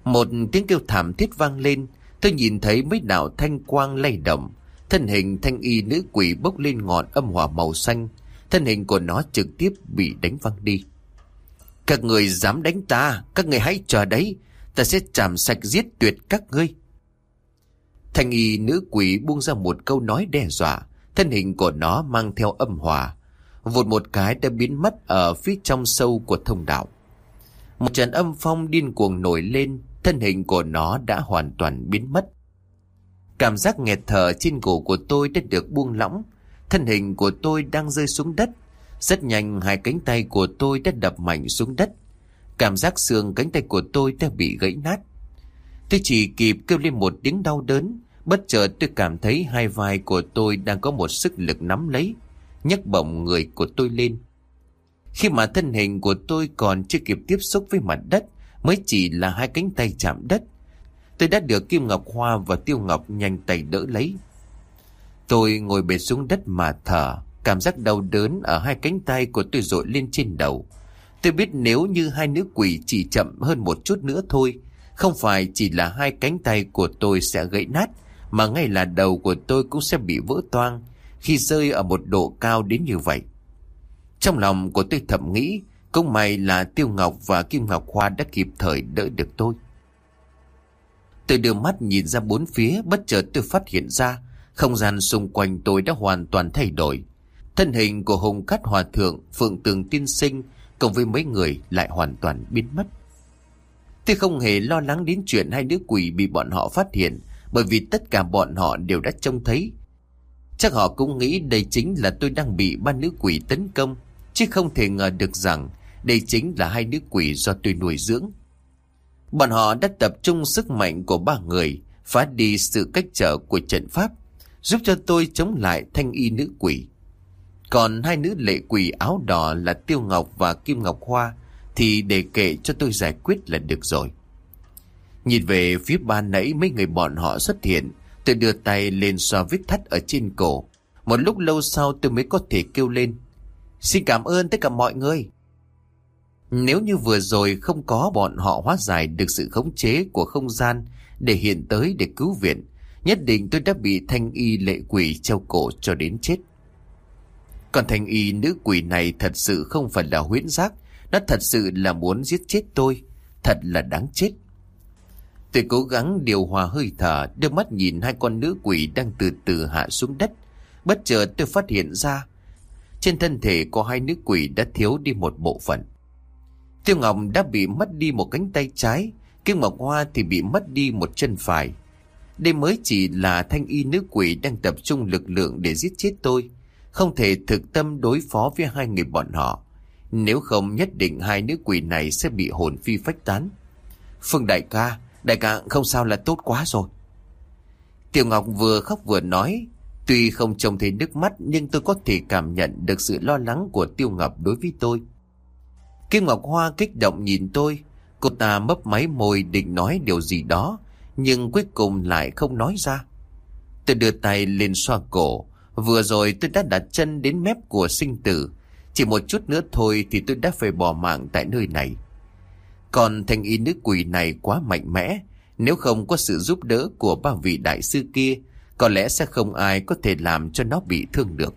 Một tiếng kêu thảm thiết vang lên. Tôi nhìn thấy mấy đạo thanh quang lay động. Thân hình thanh y nữ quỷ bốc lên ngọn âm hỏa màu xanh. Thân hình của nó trực tiếp bị đánh văng đi. Các người dám đánh ta, các người hãy chờ đấy, ta sẽ chảm sạch giết tuyệt các ngươi. Thanh y nữ quỷ buông ra một câu nói đe dọa. Thân hình của nó mang theo âm hỏa, vụt một cái đã biến mất ở phía trong sâu của thông đạo. Một trận âm phong điên cuồng nổi lên. Thân hình của nó đã hoàn toàn biến mất. Cảm giác nghẹt thở trên cổ của tôi đã được buông lỏng. Thân hình của tôi đang rơi xuống đất. Rất nhanh hai cánh tay của tôi đã đập mạnh xuống đất. Cảm giác xương cánh tay của tôi đã bị gãy nát. Tôi chỉ kịp kêu lên một tiếng đau đớn. Bất chợt tôi cảm thấy hai vai của tôi đang có một sức lực nắm lấy, nhấc bổng người của tôi lên. Khi mà thân hình của tôi còn chưa kịp tiếp xúc với mặt đất, mới chỉ là hai cánh tay chạm đất, tôi đã được Kim Ngọc Hoa và Tiêu Ngọc nhanh tay đỡ lấy. Tôi ngồi bệt xuống đất mà thở. Cảm giác đau đớn ở hai cánh tay của tôi dội lên trên đầu. Tôi biết nếu như hai nữ quỷ chỉ chậm hơn một chút nữa thôi, không phải chỉ là hai cánh tay của tôi sẽ gãy nát, mà ngay là đầu của tôi cũng sẽ bị vỡ toang khi rơi ở một độ cao đến như vậy. Trong lòng của tôi thầm nghĩ, cũng may là Tiêu Ngọc và Kim Ngọc Hoa đã kịp thời đỡ được tôi. Tôi đưa mắt nhìn ra bốn phía, bất chợt tôi phát hiện ra không gian xung quanh tôi đã hoàn toàn thay đổi. Thân hình của Hùng Cát Hòa Thượng, Phượng Tường Tiên Sinh cùng với mấy người lại hoàn toàn biến mất. Tôi không hề lo lắng đến chuyện hai nữ quỷ bị bọn họ phát hiện, bởi vì tất cả bọn họ đều đã trông thấy. Chắc họ cũng nghĩ đây chính là tôi đang bị ba nữ quỷ tấn công, chứ không thể ngờ được rằng đây chính là hai nữ quỷ do tôi nuôi dưỡng. Bọn họ đã tập trung sức mạnh của ba người, phá đi sự cách trở của trận pháp, giúp cho tôi chống lại thanh y nữ quỷ. Còn hai nữ lệ quỷ áo đỏ là Tiêu Ngọc và Kim Ngọc Hoa thì để kệ cho tôi giải quyết là được rồi. Nhìn về phía ban nãy mấy người bọn họ xuất hiện, tôi đưa tay lên xoa vết thắt ở trên cổ. Một lúc lâu sau tôi mới có thể kêu lên: "Xin cảm ơn tất cả mọi người." Nếu như vừa rồi không có bọn họ hóa giải được sự khống chế của không gian để hiện tới để cứu viện, nhất định tôi đã bị thanh y lệ quỷ treo cổ cho đến chết. Còn thanh y nữ quỷ này thật sự không phải là huyễn giác, nó thật sự là muốn giết chết tôi, thật là đáng chết. Tôi cố gắng điều hòa hơi thở, đưa mắt nhìn hai con nữ quỷ đang từ từ hạ xuống đất. Bất chợt tôi phát hiện ra trên thân thể của hai nữ quỷ đã thiếu đi một bộ phận. Tiêu Ngọc đã bị mất đi một cánh tay trái, Kim Ngọc Hoa thì bị mất đi một chân phải. Đây mới chỉ là thanh y nữ quỷ đang tập trung lực lượng để giết chết tôi, không thể thực tâm đối phó với hai người bọn họ. Nếu không nhất định hai nữ quỷ này sẽ bị hồn phi phách tán. Phương đại ca không sao là tốt quá rồi. Tiêu Ngọc vừa khóc vừa nói. Tuy không trông thấy nước mắt, nhưng tôi có thể cảm nhận được sự lo lắng của Tiêu Ngọc đối với tôi. Kim Ngọc Hoa kích động nhìn tôi. Cô ta mấp máy môi định nói điều gì đó, nhưng cuối cùng lại không nói ra. Tôi đưa tay lên xoa cổ. Vừa rồi tôi đã đặt chân đến mép của sinh tử. Chỉ một chút nữa thôi thì tôi đã phải bỏ mạng tại nơi này. Còn thanh y nữ quỷ này quá mạnh mẽ, nếu không có sự giúp đỡ của ba vị đại sư kia, có lẽ sẽ không ai có thể làm cho nó bị thương được.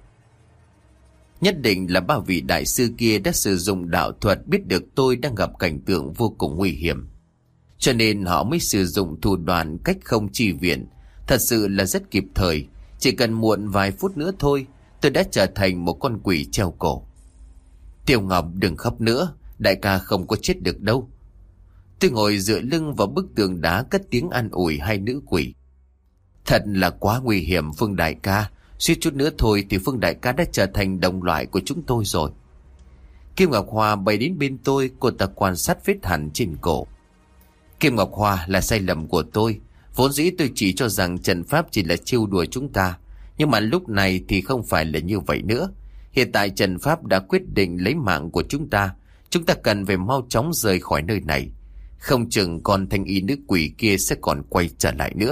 Nhất định là ba vị đại sư kia đã sử dụng đạo thuật, biết được tôi đang gặp cảnh tượng vô cùng nguy hiểm, cho nên họ mới sử dụng thủ đoạn cách không chi viện. Thật sự là rất kịp thời. Chỉ cần muộn vài phút nữa thôi, tôi đã trở thành một con quỷ treo cổ. Tiêu Ngọc đừng khóc nữa, đại ca không có chết được đâu. Tôi ngồi dựa lưng vào bức tường đá cất tiếng an ủi hai nữ quỷ. Thật là quá nguy hiểm Phương đại ca, suýt chút nữa thôi thì Phương đại ca đã trở thành đồng loại của chúng tôi rồi. Kim Ngọc Hoa bay đến bên tôi, cô ta quan sát vết hằn trên cổ. Kim Ngọc Hoa, là sai lầm của tôi. Vốn dĩ tôi chỉ cho rằng trận pháp chỉ là trêu đùa chúng ta, nhưng mà lúc này thì không phải là như vậy nữa. Hiện tại trận pháp đã quyết định lấy mạng của chúng ta. Chúng ta cần phải mau chóng rời khỏi nơi này. Không chừng con thanh y nữ quỷ kia sẽ còn quay trở lại nữa.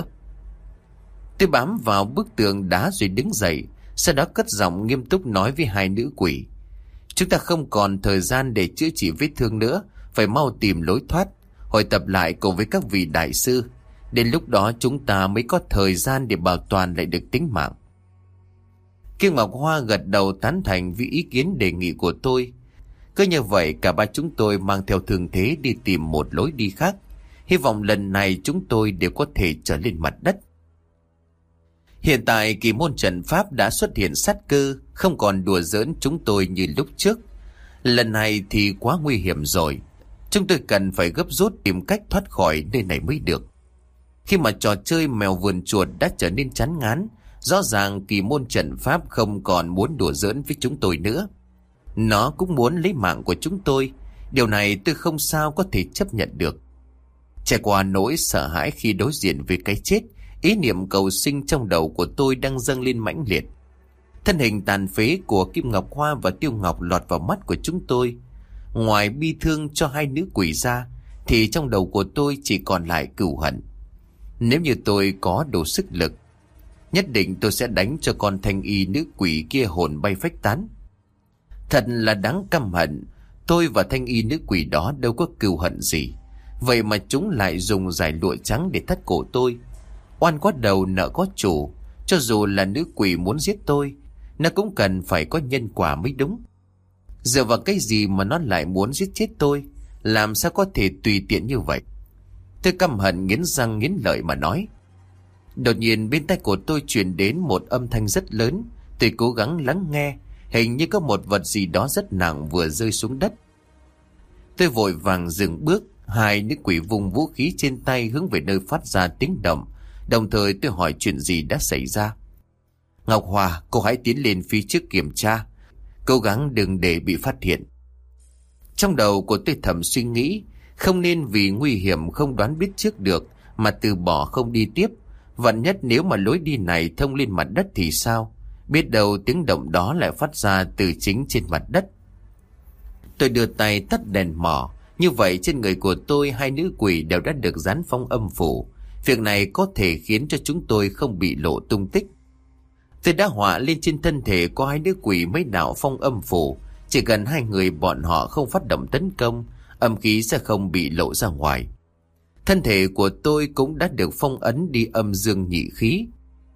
Tôi bám vào bức tường đá rồi đứng dậy, sau đó cất giọng nghiêm túc nói với hai nữ quỷ. Chúng ta không còn thời gian để chữa trị vết thương nữa, phải mau tìm lối thoát. hội tập lại cùng với các vị đại sư. Đến lúc đó chúng ta mới có thời gian để bảo toàn lại được tính mạng. Kim Ngọc Hoa gật đầu tán thành với ý kiến đề nghị của tôi. Cứ như vậy cả ba chúng tôi mang theo thương thế đi tìm một lối đi khác. Hy vọng lần này chúng tôi đều có thể trở lên mặt đất. Hiện tại kỳ môn trận pháp đã xuất hiện sát cơ, không còn đùa giỡn chúng tôi như lúc trước. Lần này thì quá nguy hiểm rồi. Chúng tôi cần phải gấp rút tìm cách thoát khỏi nơi này mới được. Khi mà trò chơi mèo vườn chuột đã trở nên chán ngán, rõ ràng kỳ môn trận pháp không còn muốn đùa giỡn với chúng tôi nữa. Nó cũng muốn lấy mạng của chúng tôi. Điều này tôi không sao có thể chấp nhận được. Trải qua nỗi sợ hãi khi đối diện với cái chết, ý niệm cầu sinh trong đầu của tôi đang dâng lên mãnh liệt. Thân hình tàn phế của Kim Ngọc Hoa và Tiêu Ngọc lọt vào mắt của chúng tôi. Ngoài bi thương cho hai nữ quỷ ra, thì trong đầu của tôi chỉ còn lại cừu hận. Nếu như tôi có đủ sức lực, nhất định tôi sẽ đánh cho con thanh y nữ quỷ kia hồn bay phách tán. Thật là đáng căm hận. Tôi và thanh y nữ quỷ đó đâu có cừu hận gì, vậy mà chúng lại dùng dải lụa trắng để thắt cổ tôi. Oan có đầu nợ có chủ. Cho dù là nữ quỷ muốn giết tôi, nó cũng cần phải có nhân quả mới đúng. Dựa vào cái gì mà nó lại muốn giết chết tôi? Làm sao có thể tùy tiện như vậy? Tôi căm hận nghiến răng nghiến lợi mà nói. Đột nhiên bên tai của tôi truyền đến một âm thanh rất lớn. Tôi cố gắng lắng nghe. Hình như có một vật gì đó rất nặng vừa rơi xuống đất. Tôi vội vàng dừng bước. Hai nữ quỷ vùng vũ khí trên tay hướng về nơi phát ra tiếng động. Đồng thời tôi hỏi chuyện gì đã xảy ra. Ngọc Hòa, cô hãy tiến lên phía trước kiểm tra, cố gắng đừng để bị phát hiện. Trong đầu của tôi thầm suy nghĩ, không nên vì nguy hiểm không đoán biết trước được mà từ bỏ không đi tiếp. Vạn nhất nếu mà lối đi này thông lên mặt đất thì sao? Biết đâu tiếng động đó lại phát ra từ chính trên mặt đất. Tôi đưa tay tắt đèn mỏ. Như vậy trên người của tôi hai nữ quỷ đều đã được dán phong âm phủ. Việc này có thể khiến cho chúng tôi không bị lộ tung tích. Tôi đã họa lên trên thân thể của hai nữ quỷ mấy đạo phong âm phủ. Chỉ cần hai người bọn họ không phát động tấn công, âm khí sẽ không bị lộ ra ngoài. Thân thể của tôi cũng đã được phong ấn đi âm dương nhị khí.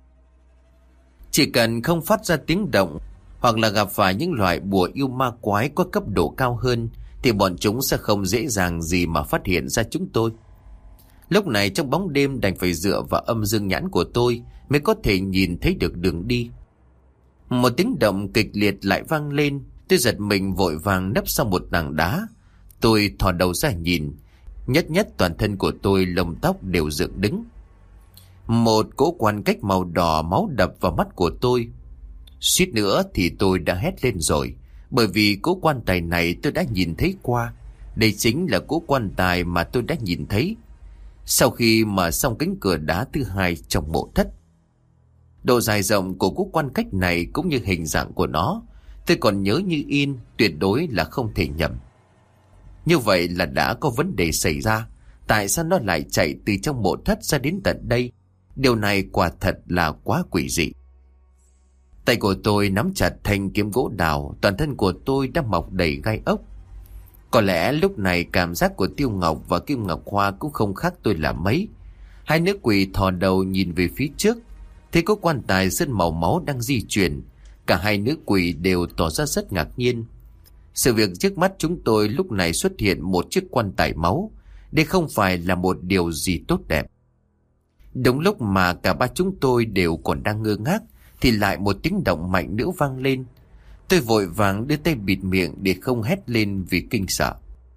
Chỉ cần không phát ra tiếng động, hoặc là gặp phải những loại bùa yêu ma quái có cấp độ cao hơn, thì bọn chúng sẽ không dễ dàng gì mà phát hiện ra chúng tôi. Lúc này trong bóng đêm đành phải dựa vào âm dương nhãn của tôi mới có thể nhìn thấy được đường đi. Một tiếng động kịch liệt lại vang lên. Tôi giật mình vội vàng nấp sau một tảng đá. Tôi thò đầu ra nhìn. Nhất toàn thân của tôi lông tóc đều dựng đứng. Một cỗ quan cách màu đỏ máu đập vào mắt của tôi. Suýt nữa thì tôi đã hét lên rồi. Bởi vì cỗ quan tài này tôi đã nhìn thấy qua. Đây chính là cỗ quan tài mà tôi đã nhìn thấy sau khi mở xong cánh cửa đá thứ hai trong mộ thất. Độ dài rộng của cỗ quan cách này cũng như hình dạng của nó tôi còn nhớ như in, tuyệt đối là không thể nhầm. Như vậy là đã có vấn đề xảy ra. Tại sao nó lại chạy từ trong mộ thất ra đến tận đây? Điều này quả thật là quá quỷ dị. Tay của tôi nắm chặt thanh kiếm gỗ đào, toàn thân của tôi đã mọc đầy gai ốc. Có lẽ lúc này cảm giác của Tiêu Ngọc và Kim Ngọc Hoa cũng không khác tôi là mấy. Hai nữ quỷ thò đầu nhìn về phía trước, thấy có quan tài sơn màu máu đang di chuyển. Cả hai nữ quỷ đều tỏ ra rất ngạc nhiên. Sự việc trước mắt chúng tôi lúc này xuất hiện một chiếc quan tài máu. Đây không phải là một điều gì tốt đẹp. Đúng lúc mà cả ba chúng tôi đều còn đang ngơ ngác thì lại một tiếng động mạnh nữa vang lên. Tôi vội vàng đưa tay bịt miệng để không hét lên vì kinh sợ.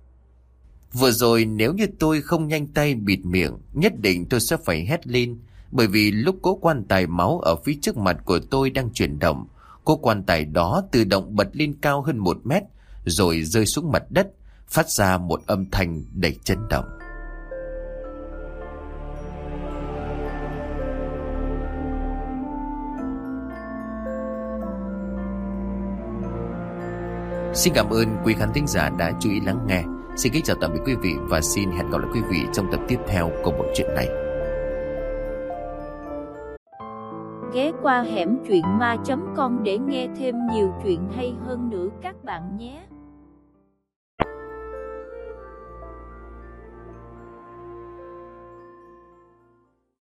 Vừa rồi nếu như tôi không nhanh tay bịt miệng, nhất định tôi sẽ phải hét lên. Bởi vì lúc cỗ quan tài máu ở phía trước mặt của tôi đang chuyển động, cỗ quan tài đó tự động bật lên cao hơn 1 mét, rồi rơi xuống mặt đất, phát ra một âm thanh đầy chấn động. Xin cảm ơn quý khán thính giả đã chú ý lắng nghe. Xin kính chào tạm biệt quý vị và xin hẹn gặp lại quý vị trong tập tiếp theo của bộ truyện này. Ghé qua hẻm truyện ma.com để nghe thêm nhiều chuyện hay hơn nữa các bạn nhé.